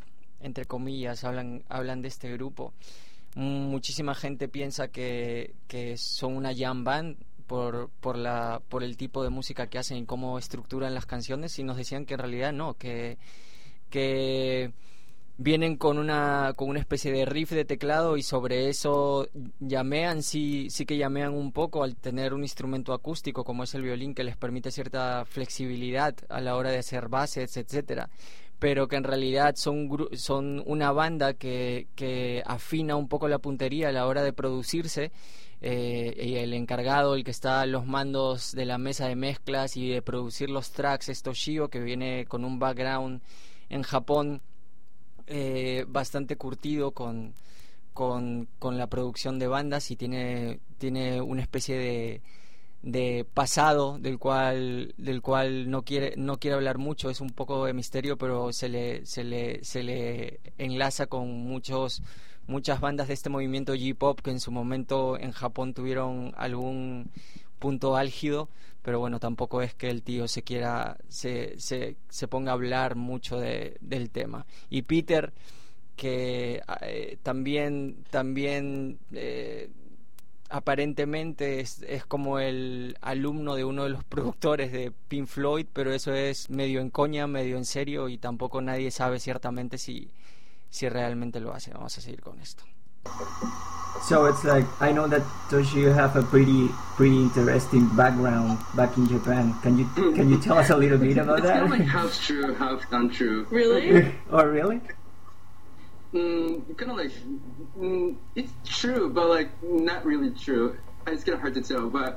entre comillas, hablan, hablan de este grupo. Muchísima gente piensa que, que son una jam band por, por, la, por el tipo de música que hacen y cómo estructuran las canciones, y nos decían que en realidad no, que, que vienen con una, con una especie de riff de teclado y sobre eso llamean, sí, sí que llamean un poco al tener un instrumento acústico como es el violín, que les permite cierta flexibilidad a la hora de hacer bases, etcétera, pero que en realidad son, son una banda que, que afina un poco la puntería a la hora de producirse, eh, y el encargado, el que está a los mandos de la mesa de mezclas y de producir los tracks, es Toshio, que viene con un background en Japón eh, bastante curtido con, con, con la producción de bandas, y tiene, tiene una especie de de pasado del cual del cual no quiere no quiere hablar mucho, es un poco de misterio, pero se le se le se le enlaza con muchos muchas bandas de este movimiento J-pop que en su momento en Japón tuvieron algún punto álgido, pero bueno, tampoco es que el tío se quiera se se, se ponga a hablar mucho de, del tema. Y Peter, que eh, también también eh, aparentemente es, es como el alumno de uno de los productores de Pink Floyd, pero eso es medio en coña, medio en serio, y tampoco nadie sabe ciertamente si, si realmente lo hace. Vamos a seguir con esto. So it's like, I know that Toshi, you have a pretty pretty interesting background back in Japan. Can you can you tell us a little bit about It's that? kind of like half true, half untrue. Really? Oh, really? Mm, kind of like, mm, it's true, but like not really true. It's kind of hard to tell, but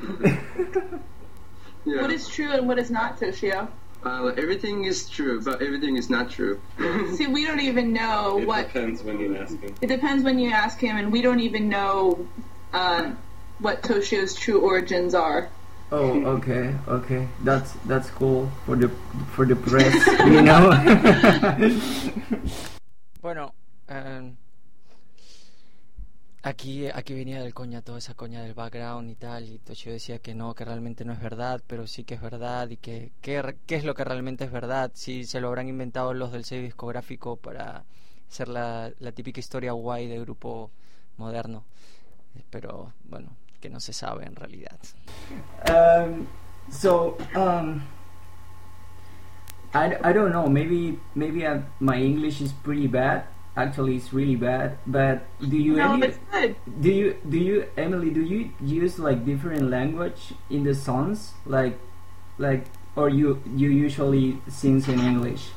yeah. What is true and what is not, Toshio? Uh, everything is true, but everything is not true. See, we don't even know It what. depends when you ask him. It depends when you ask him, and we don't even know uh, what Toshio's true origins are. Oh, okay, okay. That's that's cool for the for the press, you know. Bueno, eh, aquí aquí venía del coña toda esa coña del background y tal, y Toshio decía que no, que realmente no es verdad, pero sí que es verdad, y que qué qué es lo que realmente es verdad, si se lo habrán inventado los del sello discográfico para hacer la, la típica historia guay de grupo moderno, pero bueno, que no se sabe en realidad. Um, so um, I, I don't know. Maybe maybe I, my English is pretty bad. Actually, it's really bad. But do you No, Emily, it's good. do you do you Emily do you use like different language in the songs, like like or you you usually sings in English?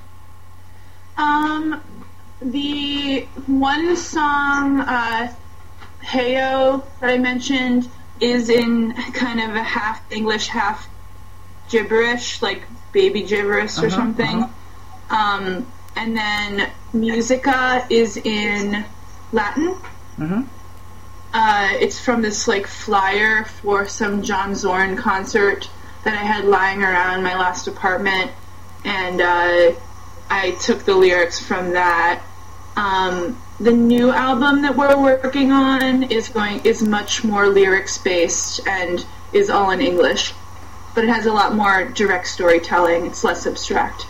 Um, the one song, uh, Heyo, that I mentioned, is in kind of a half English, half gibberish, like baby gibberish or Uh-huh, something. uh-huh. Um, and then Musica is in Latin. Mm-hmm. Uh, it's from this like flyer for some John Zorn concert that I had lying around my last apartment, and uh, I took the lyrics from that. Um, the new album that we're working on is going is much more lyrics based and is all in English, but it has a lot more direct storytelling. It's less abstract.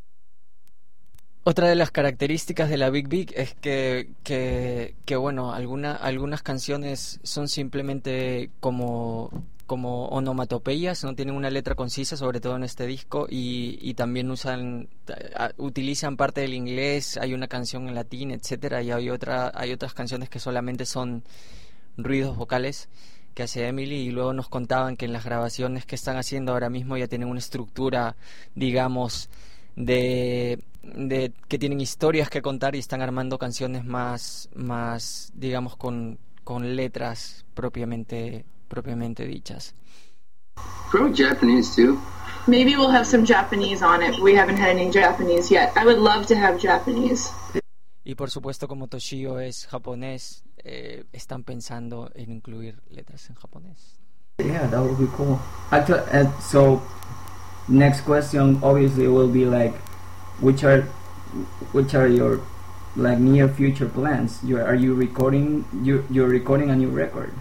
Otra de las características de la Big Big es que, que, que bueno, alguna, algunas canciones son simplemente como, como onomatopeyas, no tienen una letra concisa, sobre todo en este disco, y, y también usan, utilizan parte del inglés, hay una canción en latín, etcétera, y hay otra, hay otras canciones que solamente son ruidos vocales que hace Emily, y luego nos contaban que en las grabaciones que están haciendo ahora mismo ya tienen una estructura, digamos, de, de que tienen historias que contar y están armando canciones más, más digamos, con, con letras propiamente, propiamente dichas. Probably Japanese too. Maybe we'll have some Japanese on it. We haven't had any Japanese yet. I would love to have Japanese. Y por supuesto, como Toshio es japonés, eh, están pensando en incluir letras en japonés. Yeah, that would be cool. Actually, uh, so next question obviously will be like, which are which are your like near future plans? You are you recording you you're recording a new record?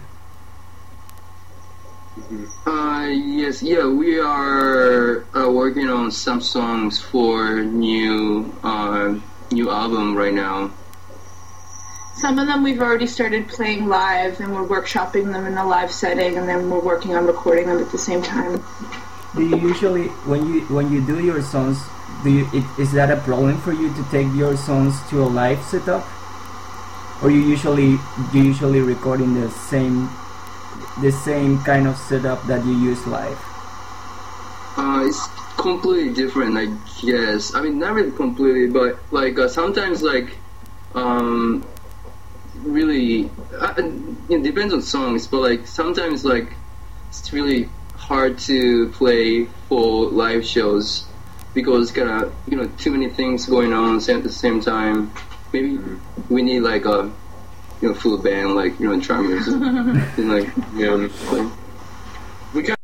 Uh, yes, yeah, we are uh, working on some songs for new uh, new album right now. Some of them we've already started playing live, and we're workshopping them in a live setting, and then we're working on recording them at the same time. Do you usually, when you when you do your songs, do you, it, is that a problem for you to take your songs to a live setup, or you usually you usually record in the same the same kind of setup that you use live? Uh, it's completely different, I guess. I mean, not really completely, but like uh, sometimes like um, really uh, it depends on songs, but like sometimes like it's really hard to play for live shows because kind of you know too many things going on at the same time. Maybe we need like a you know full band, like you know drummers and, and like you know like, we got.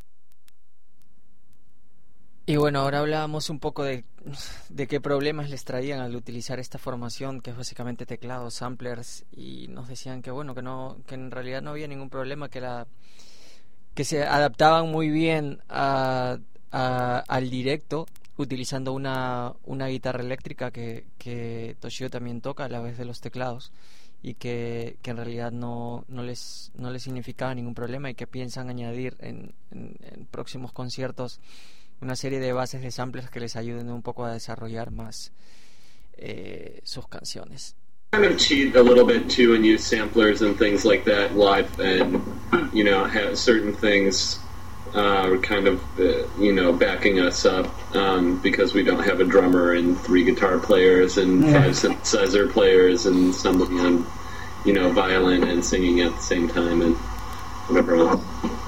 Y bueno, ahora hablábamos un poco de, de qué problemas les traían al utilizar esta formación, que es básicamente teclados, samplers, y nos decían que bueno, que no, que en realidad no había ningún problema, que la que se adaptaban muy bien a, a, al directo, utilizando una, una guitarra eléctrica que, que Toshio también toca a la vez de los teclados, y que, que en realidad no, no les no les significaba ningún problema, y que piensan añadir en, en, en próximos conciertos una serie de bases de samplers que les ayuden un poco a desarrollar más eh, sus canciones. Kind of cheat a little bit too and use samplers and things like that live, and you know have certain things uh, kind of uh, you know backing us up um, because we don't have a drummer and three guitar players and yeah. five synthesizer players and somebody on you know violin and singing at the same time and whatever else.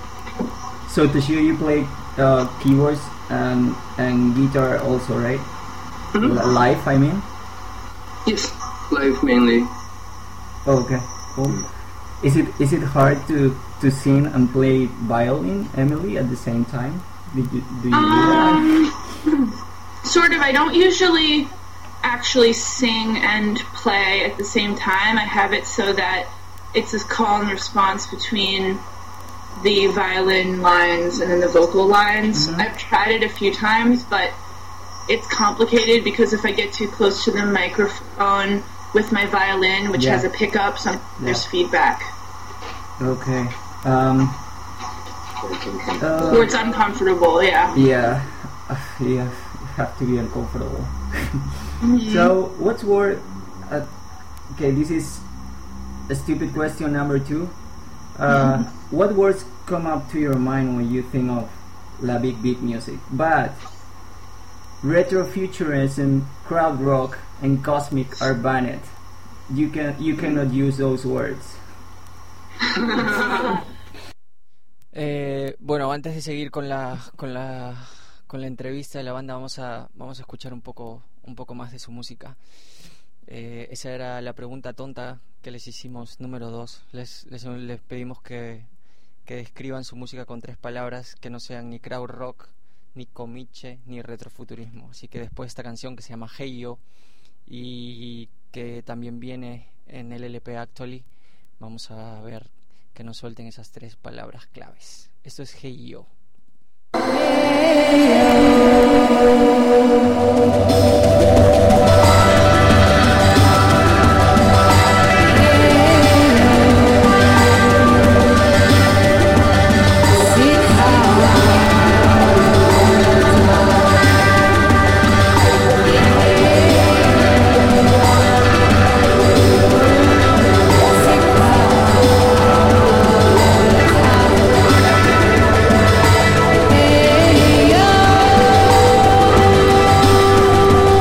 So Toshio, you play uh, keyboards and and guitar also, right? Mm-hmm. L- live, I mean. Yes, live mainly. Okay, cool. Is it is it hard to, to sing and play violin, Emily, at the same time? Did you do you Um, do that? sort of. I don't usually actually sing and play at the same time. I have it so that it's a call and response between the violin lines and then the vocal lines. Mm-hmm. I've tried it a few times, but it's complicated because if I get too close to the microphone with my violin, which Yeah. has a pickup, some, there's Yeah. feedback. Okay. Um. uh, Or it's uncomfortable, yeah. Yeah, uh, yeah, you have to be uncomfortable. So, what's word? Uh, okay, this is a stupid question number two. Uh, what words come up to your mind when you think of La Big Beat music? But retrofuturism, crowd rock, and cosmic are banned. You can you cannot use those words. Eh, bueno, antes de seguir con la con la con la entrevista de la banda, vamos a vamos a escuchar un poco un poco más de su música. Eh, esa era la pregunta tonta que les hicimos, número dos. Les, les, les pedimos que, que describan su música con tres palabras que no sean ni crowd rock, ni comiche, ni retrofuturismo. Así que después de esta canción que se llama Hey Yo y que también viene en el L P Actually, vamos a ver que nos suelten esas tres palabras claves. Esto es Hey Yo. Hey, yo.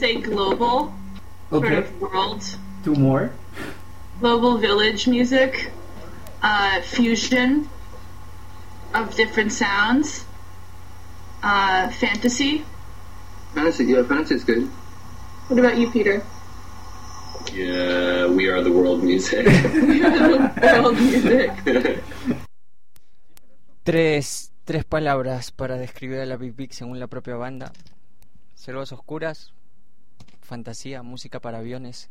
say global, sort Okay. of world, Two more. global village music, uh, fusion of different sounds, uh, fantasy. Fantasy, yeah, fantasy is good. What about you, Peter? Yeah, we are the world music. World music. Tres, tres palabras para describir a la Big Big según la propia banda: selvas oscuras, fantasía, música para aviones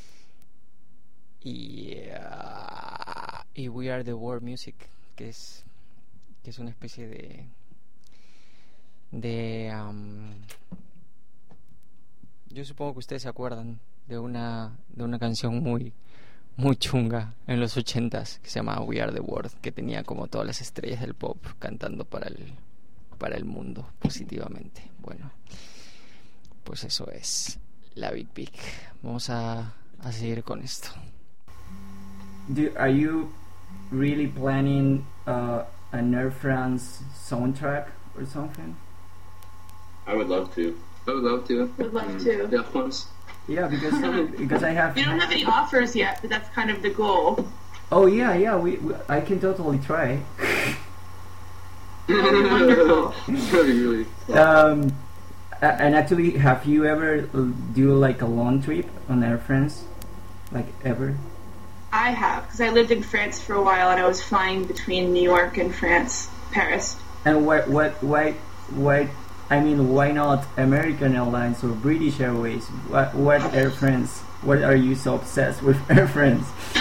y, uh, y We Are the World Music, que es que es una especie de de um, yo supongo que ustedes se acuerdan de una de una canción muy muy chunga en los ochentas que se llamaba We Are the World, que tenía como todas las estrellas del pop cantando para el para el mundo positivamente. Bueno, pues eso es la Big Big. Vamos a, a seguir con esto. Do, are you really planning uh, an Air France soundtrack or something? I would love to. I would love to. Would love Mm, to. Yeah, of course. Yeah, because because I have. We don't have any offers yet, but that's kind of the goal. Oh yeah, yeah. We, we I can totally try. That would be wonderful. Really, really. Um, a- and actually, have you ever uh, do like a long trip on Air France, like ever? I have, because I lived in France for a while and I was flying between New York and France, Paris. And what what why why? I mean, why not American Airlines or British Airways? What what Air France? What are you so obsessed with Air France?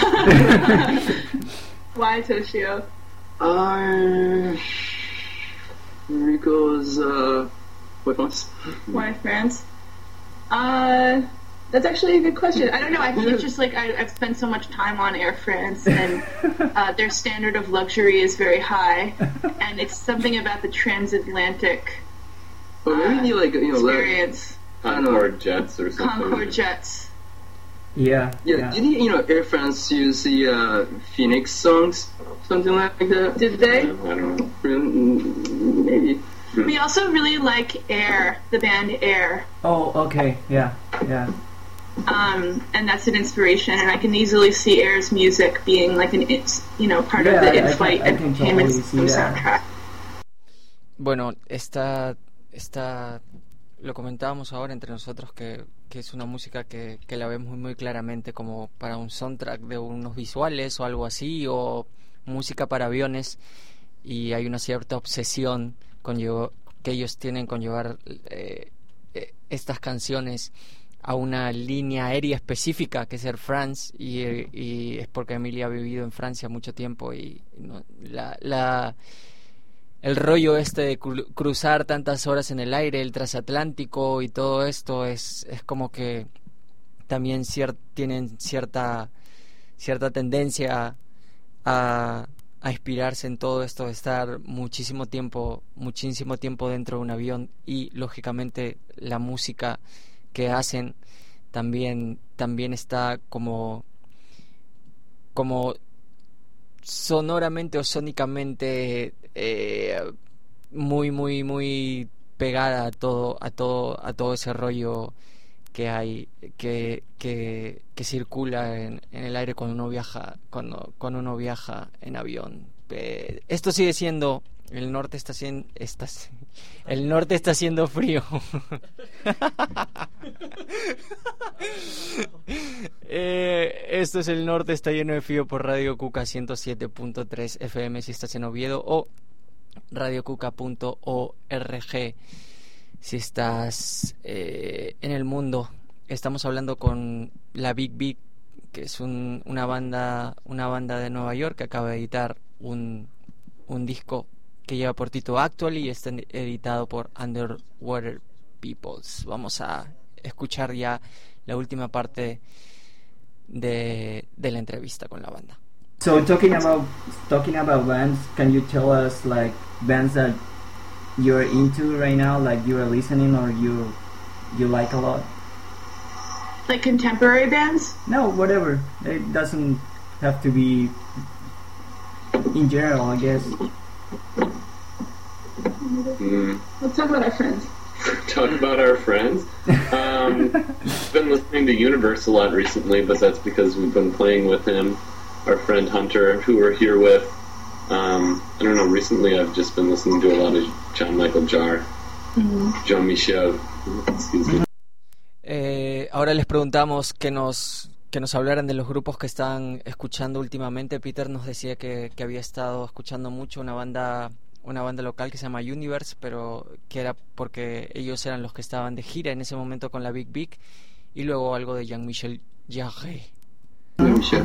Why, Toshio? Uh, Rico's, uh, what else? Why France? Uh, that's actually a good question. I don't know. I think it's just like I, I've spent so much time on Air France, and uh, their standard of luxury is very high, and it's something about the transatlantic Or maybe like, you know, like, experience. I don't know. Concorde jets or something. Concorde jets. Yeah, Yeah, yeah. did you, you know, Air France use the uh, Phoenix songs? Something like that? Did they? I don't know. Mm, Maybe. We also really like Air, the band Air. Oh, okay, yeah, yeah. Um, and that's an inspiration, and I can easily see Air's music being like an, it's, you know, part Yeah, of the I- I in-flight can- I can entertainment totally see system that. soundtrack. Bueno, esta, esta lo comentábamos ahora entre nosotros que, que es una música que, que la vemos muy, muy claramente como para un soundtrack de unos visuales o algo así, o música para aviones, y hay una cierta obsesión con llevo- que ellos tienen con llevar eh, eh, estas canciones a una línea aérea específica que es Air France, y, y es porque Emilia ha vivido en Francia mucho tiempo y no, la... la el rollo este de cru- cruzar tantas horas en el aire, el transatlántico y todo esto es, es como que también cier- tienen cierta cierta tendencia a, a inspirarse en todo esto de estar muchísimo tiempo muchísimo tiempo dentro de un avión, y lógicamente la música que hacen también también está como como sonoramente o sónicamente eh, muy muy muy pegada a todo a todo a todo ese rollo que hay que que, que circula en, en el aire cuando uno viaja cuando cuando uno viaja en avión. Eh, esto sigue siendo el norte está siendo está, el norte está haciendo frío. eh, esto es el norte está lleno de frío por Radio Cuca ciento siete punto tres F M si estás en Oviedo, o radio cuca punto org si estás eh, en el mundo. Estamos hablando con la Big Big, que es un, una banda una banda de Nueva York que acaba de editar un, un disco que lleva por título Actually y está editado por Underwater Peoples. Vamos a escuchar ya la última parte de, de la entrevista con la banda. So talking about talking about bands, can you tell us like bands that you're into right now, like you are listening or you you like a lot? Like contemporary bands? No, whatever. It doesn't have to be in general, I guess. Mm. Let's talk about our friends. Talk about our friends. Um, I've been listening to Universe a lot recently, but that's because we've been playing with him, our friend Hunter, who we're here with. Um, I don't know, recently I've just been listening to a lot of John Michael Jarre, Mm-hmm. Jean Michel, excuse me. Eh, ahora les preguntamos que nos que nos hablaran de los grupos que están escuchando últimamente. Peter nos decía que, que había estado escuchando mucho una banda una banda local que se llama Universe, pero que era porque ellos eran los que estaban de gira en ese momento con la Big Big, y luego algo de Jean-Michel Jarre. Jean Michel.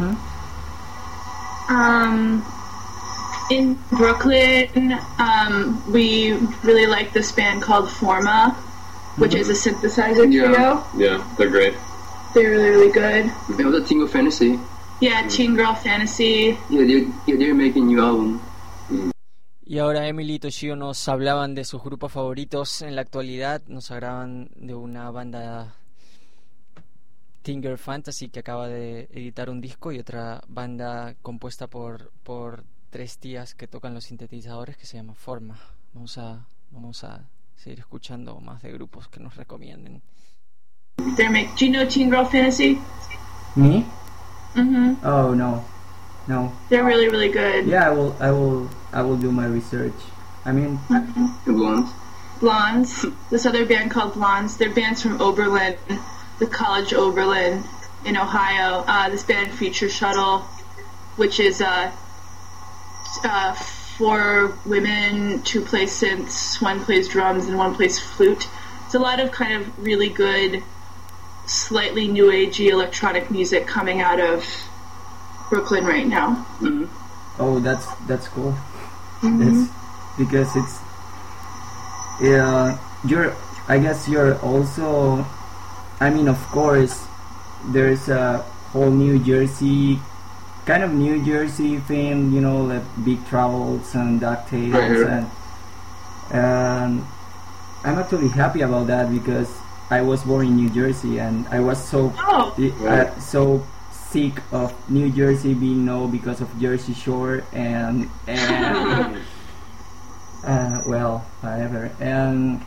Um, in Brooklyn, um, we really like this band called Forma, which is a synthesizer trio. Yeah. Yeah, they're great. They're really, really good. It was a Tingle Fantasy. Yeah, Teen Girl Fantasy. Yeah, they're, yeah, they're making new album. Y ahora Emily y Toshio nos hablaban de sus grupos favoritos en la actualidad, nos hablaban de una banda Teen Girl Fantasy que acaba de editar un disco, y otra banda compuesta por, por tres tías que tocan los sintetizadores que se llama Forma. Vamos a, vamos a seguir escuchando más de grupos que nos recomienden. They're make. Do you know Teen Girl Fantasy? Me? Mm-hmm. Oh no, no. They're really, really good. Yeah, I will, I will, I will do my research. I mean, The Blondes. Blondes. This other band called Blondes. They're bands from Oberlin, the College Oberlin in Ohio. Uh, this band Future Shuttle, which is uh, uh, four women, two play synths, one plays drums, and one plays flute. It's a lot of kind of really good, slightly new agey electronic music coming out of Brooklyn right now. Mm-hmm. oh, that's that's cool. Mhm. That's because it's yeah. You're. I guess you're also. I mean, of course, there's a whole New Jersey, kind of New Jersey thing. You know, like Big Troubles and DuckTales, Right here. and and I'm actually happy about that because I was born in New Jersey and I was so Oh, uh, so sick of New Jersey being known because of Jersey Shore and and uh, well, whatever. And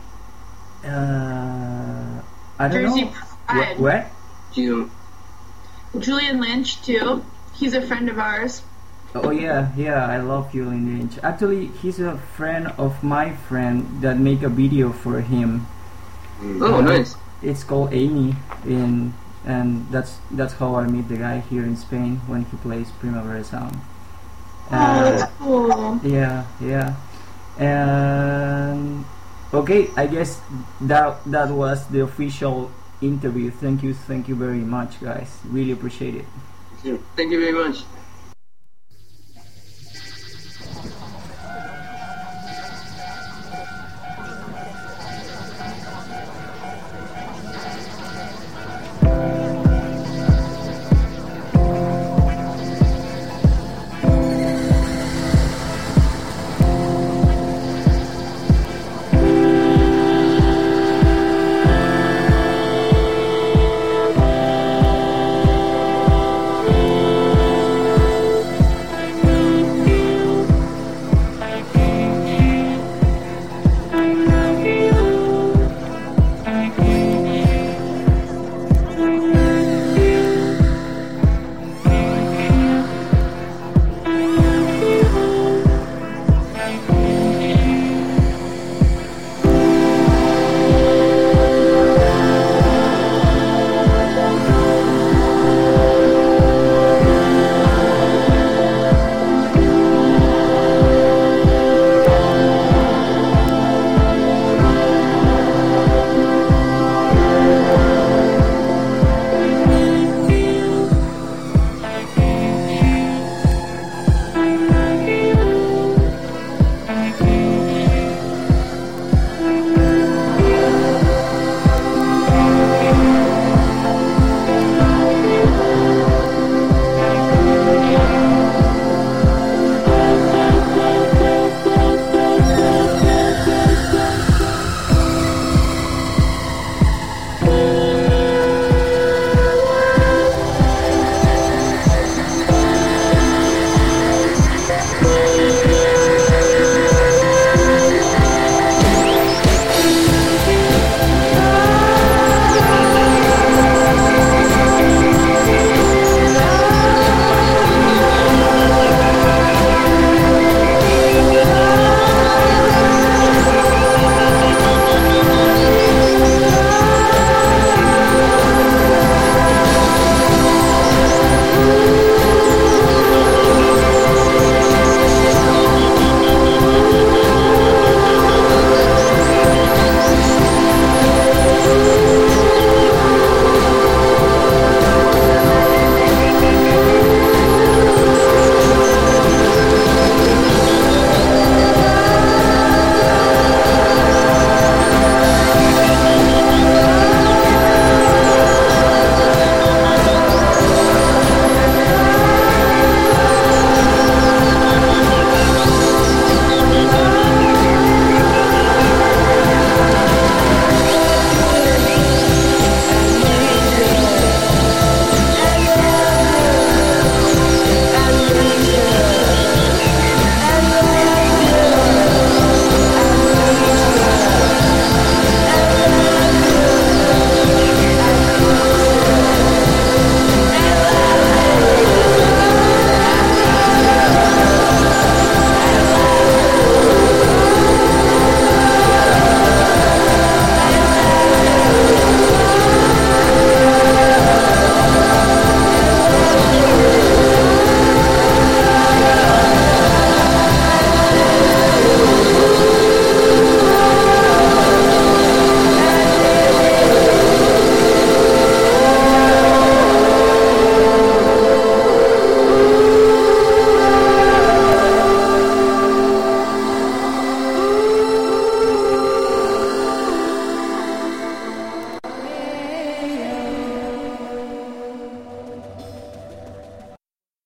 uh, I don't Jersey know Pride. what. what? Gino. Julian Lynch too. He's a friend of ours. Oh yeah, yeah, I love Julian Lynch. Actually, he's a friend of my friend that make a video for him. Oh, Uh, nice. It's called Amy, in and that's that's how I meet the guy here in Spain when he plays Primavera Sound. Oh, Uh, that's cool. yeah, yeah, and okay, I guess that that was the official interview. Thank you, thank you very much, guys. Really appreciate it. Thank you very much. Thank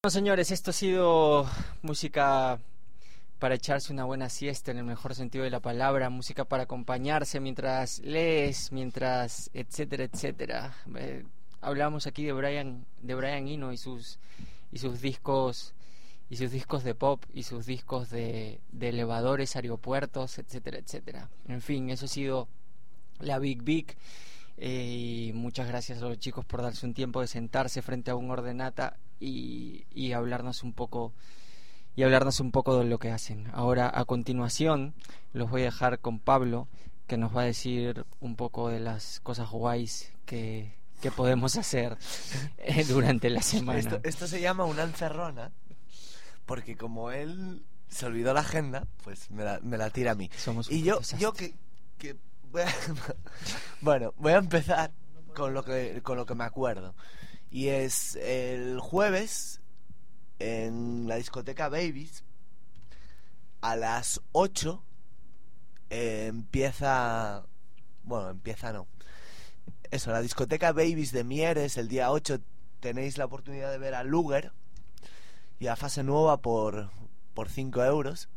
Bueno, señores, esto ha sido música para echarse una buena siesta en el mejor sentido de la palabra, música para acompañarse mientras lees, mientras etcétera, etcétera. Eh, hablamos aquí de Brian, de Brian Eno y sus y sus discos y sus discos de pop y sus discos de, de elevadores, aeropuertos, etcétera, etcétera. En fin, eso ha sido la Big Big. Eh, y muchas gracias a los chicos por darse un tiempo de sentarse frente a un ordenata y, y hablarnos un poco y hablarnos un poco de lo que hacen. Ahora, a continuación, los voy a dejar con Pablo, que nos va a decir un poco de las cosas guays que, que podemos hacer eh, durante la semana. Esto, esto se llama una encerrona, porque como él se olvidó la agenda, pues me la, me la tira a mí. Somos y yo, yo que, que voy a, bueno, voy a empezar con lo que con lo que me acuerdo. Y es el jueves en la discoteca Babies a las ocho eh, empieza, bueno, empieza no. Eso, la discoteca Babies de Mieres, el día ocho tenéis la oportunidad de ver a Luger y a Fase Nueva por por cinco euros.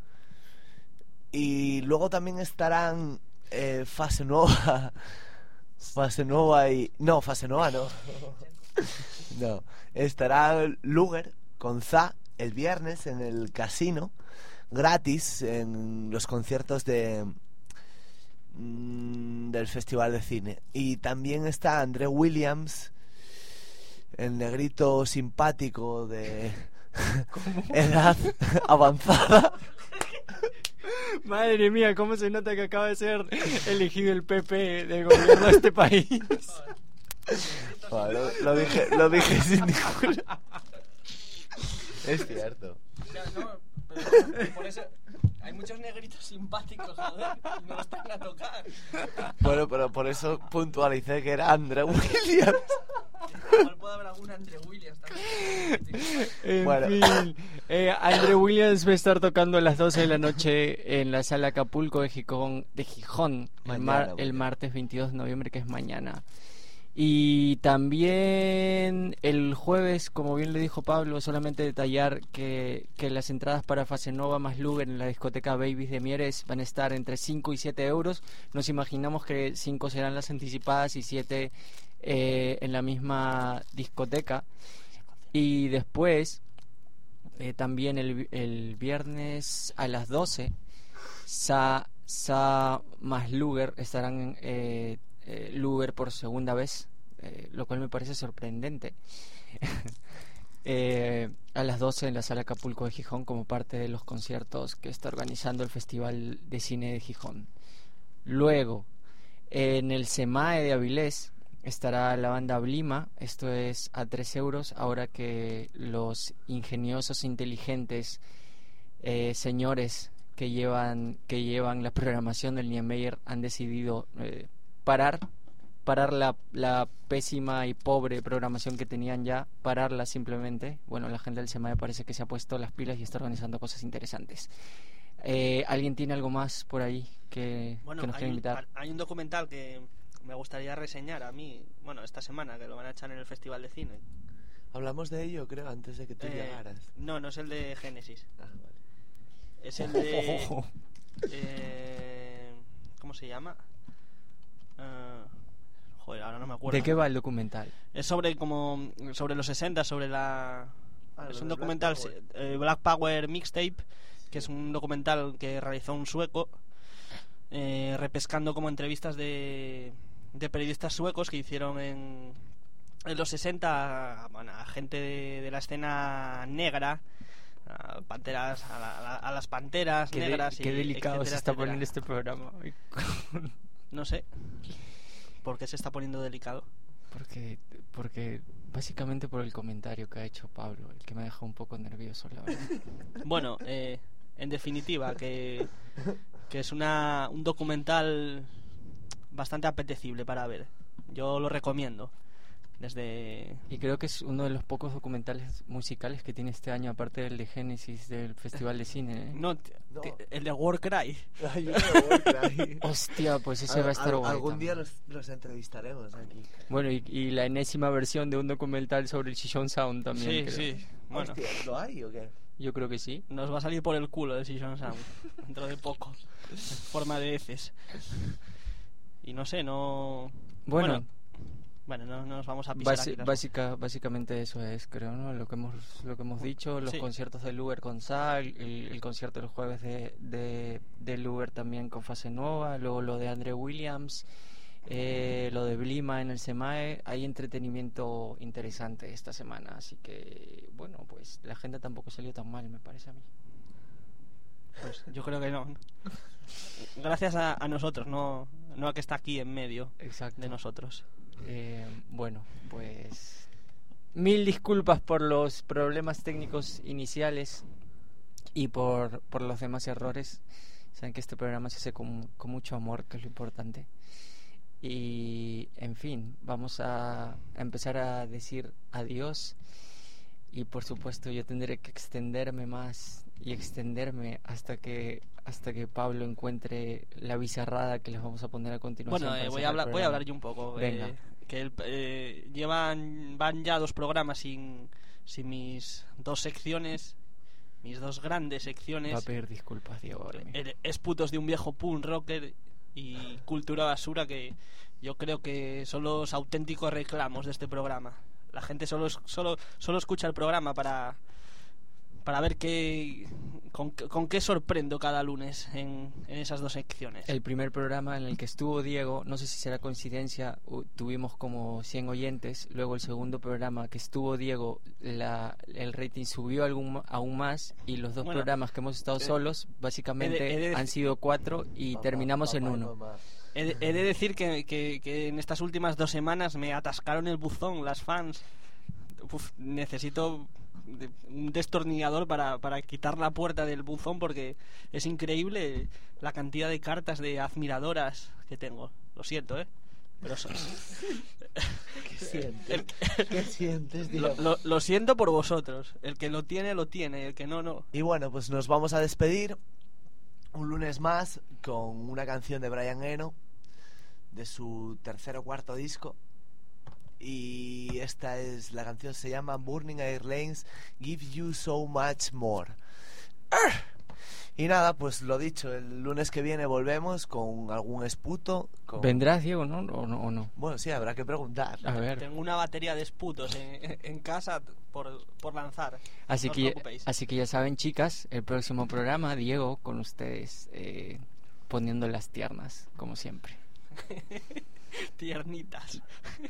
Y luego también estarán eh, Fase Nueva Fase Nueva y... No, Fase Nueva no No, estará Luger con Za el viernes en el casino, gratis, en los conciertos de mm, del Festival de Cine. Y también está André Williams, el negrito simpático de edad avanzada. Madre mía, cómo se nota que acaba de ser elegido el P P del gobierno de este país. Bueno, lo, lo dije, lo dije sin ninguna. Es cierto. Ya, no, pero por eso hay muchos negritos simpáticos, joder, y no los van a tocar. Bueno, pero por eso puntualicé que era André Williams. Igual puede haber algún André Williams también. En Bueno. fin, eh, André Williams va a estar tocando a las doce de la noche en la sala Acapulco de Gijón, de Gijón el, Mañana, mar- mañana. el martes veintidós de noviembre, que es mañana. Y también el jueves, como bien le dijo Pablo, solamente detallar que, que las entradas para Fase Nova más Luger en la discoteca Babies de Mieres van a estar entre cinco y siete euros. Nos imaginamos que cinco serán las anticipadas y siete eh, en la misma discoteca. Y después, eh, también el, el viernes a las doce, Sa, Sa más Luger estarán... Eh, Eh, Luger por segunda vez, eh, lo cual me parece sorprendente. eh, a las doce en la sala Acapulco de Gijón, como parte de los conciertos que está organizando el Festival de Cine de Gijón. Luego, en el SEMAE de Avilés estará la banda Blima. Esto es a tres euros, ahora que los ingeniosos, inteligentes eh, señores que llevan que llevan la programación del Niemeyer han decidido eh, parar parar la, la pésima y pobre programación que tenían ya, pararla simplemente. Bueno, la gente del SEMAE parece que se ha puesto las pilas y está organizando cosas interesantes. Eh, ¿Alguien tiene algo más por ahí que, Bueno, que nos hay quiera un, invitar? hay un documental que me gustaría reseñar a mí, bueno, esta semana, que lo van a echar en el Festival de Cine. Hablamos de ello, creo, antes de que tú Eh, llegaras. no, no es el de Génesis. Ah, vale. Es el de... eh, ¿Cómo se llama? Uh, joder, ahora no me acuerdo. ¿De qué va el documental? Es sobre como sobre los sesenta, sobre la... Ah, es lo un de documental, Black Power. eh, Black Power Mixtape, que es un documental que realizó un sueco, eh, repescando como entrevistas de, de periodistas suecos que hicieron en, en los sesenta a, bueno, a gente de, de la escena negra, a, panteras, a, la- a la- a las panteras Qué, de- negras. qué y delicado se etcétera, está etcétera. poniendo este programa. No sé por qué se está poniendo delicado. Porque, porque básicamente por el comentario que ha hecho Pablo, el que me ha dejado un poco nervioso, la verdad. Bueno, eh, en definitiva, que, que es una, un documental bastante apetecible para ver. Yo lo recomiendo. desde... Y creo que es uno de los pocos documentales musicales que tiene este año, aparte del de Génesis del Festival de Cine, ¿eh? No, t- No. t- el de Warcry. Ay, yo no voy por ahí. Hostia, pues ese Al- va a estar al- guay Algún día también. los, los entrevistaremos aquí. Bueno, y, y la enésima versión de un documental sobre el Shishoon Sound también. Sí, creo. sí. Bueno, Hostia, ¿lo hay o qué? Yo creo que sí. nos va a salir por el culo de Shishoon Sound dentro de poco. En forma de heces. Y no sé, no... Bueno, Bueno, no, no nos vamos a pisar basi- aquí las- básica, básicamente eso es, creo, ¿no? Lo que hemos, lo que hemos dicho, los Sí. conciertos del Uber con Sal, el, el concierto del jueves de, de, del Uber también con Fase Nova, luego lo de Andre Williams, eh, lo de Blima en el SEMAE. Hay entretenimiento interesante esta semana, así que, bueno, pues la agenda tampoco salió tan mal, me parece a mí. Pues yo creo que no. Gracias a, a nosotros, no, no a que está aquí en medio Exacto. de nosotros. Eh, bueno, pues mil disculpas por los problemas técnicos iniciales y por, por los demás errores. Saben que este programa se hace con, con mucho amor, que es lo importante. Y, en fin, vamos a, a empezar a decir adiós. Y, por supuesto, yo tendré que extenderme más y extenderme hasta que hasta que Pablo encuentre la bizarrada que les vamos a poner a continuación. Bueno, eh, para voy, cerrar a hablar, el voy a programa. hablar yo un poco. Venga. eh, que el- eh, llevan van ya dos programas sin, sin mis dos secciones, mis dos grandes secciones. Va a pedir disculpas, Diego. ahora mismo. El Esputos de un viejo punk rocker y Cultura Basura, que yo creo que son los auténticos reclamos de este programa. La gente solo es- solo solo escucha el programa para para ver qué con, con qué sorprendo cada lunes en, en esas dos secciones. El primer programa en el que estuvo Diego, no sé si será coincidencia, u- tuvimos como cien oyentes. Luego el segundo programa que estuvo Diego, la, el rating subió algún, aún más. Y los dos Bueno, programas que hemos estado eh, solos, básicamente he de- he de han dec- sido cuatro y Mamá, terminamos en papá y uno. mamá. He de, he de decir que, que, que en estas últimas dos semanas me atascaron el buzón las fans. Uf, necesito de- un destornillador para, para quitar la puerta del buzón, porque es increíble la cantidad de cartas de admiradoras que tengo. Lo siento, ¿eh? Pero son- ¿Qué sientes? el- ¿Qué sientes, lo, Diego? lo- lo siento por vosotros. El que lo tiene, lo tiene. El que no, no. Y bueno, pues nos vamos a despedir un lunes más con una canción de Brian Eno de su tercer o cuarto disco. Y esta es, la canción se llama Burning Airlines Give You So Much More. ¡Arr! Y nada, pues lo dicho, el lunes que viene volvemos con algún esputo. Con... ¿Vendrás, Diego, no? ¿O no? o no? Bueno, sí, habrá que preguntar. A ver. Tengo una batería de esputos en, en casa por, por lanzar. Así No os que, preocupéis. así que ya saben, chicas, el próximo programa, Diego, con ustedes, eh, poniendo las tiernas, como siempre. Tiernitas.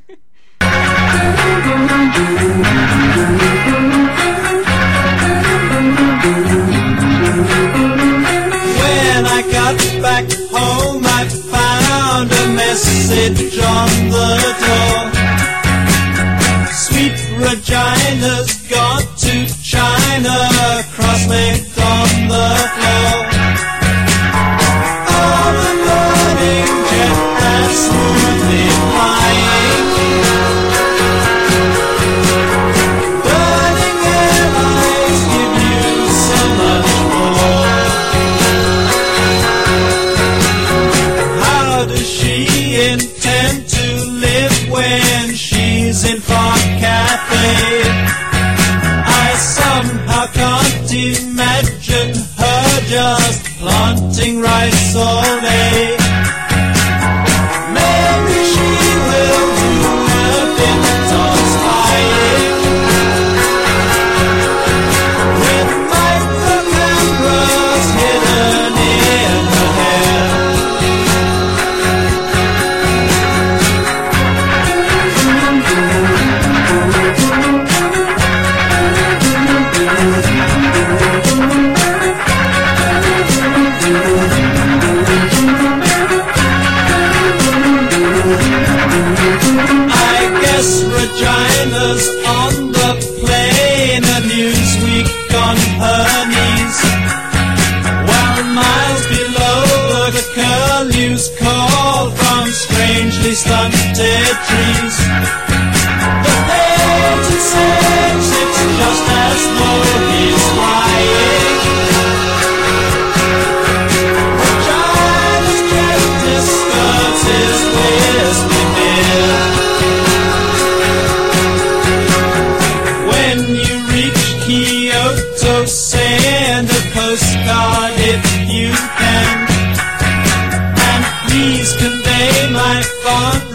When I got back home, I found a message on the door. Sweet Regina's gone to China, cross-legged on the floor. Oh, the morning jet has smoothly flying. Burning airlines give you so much more. How does she intend to live when she's in Park Cafe? I somehow can't imagine her just planting rice all day. Maybe she will do a bit of spying with micro cameras hidden in her hair. I guess Regina's on the plane, a Newsweek on her knees. While miles below, the curlews call from strangely stunted trees. sex, it's just as though he's lying. China's jet disturbs his whiskey beer. When you reach Kyoto, send a postcard if you can, and please convey my fond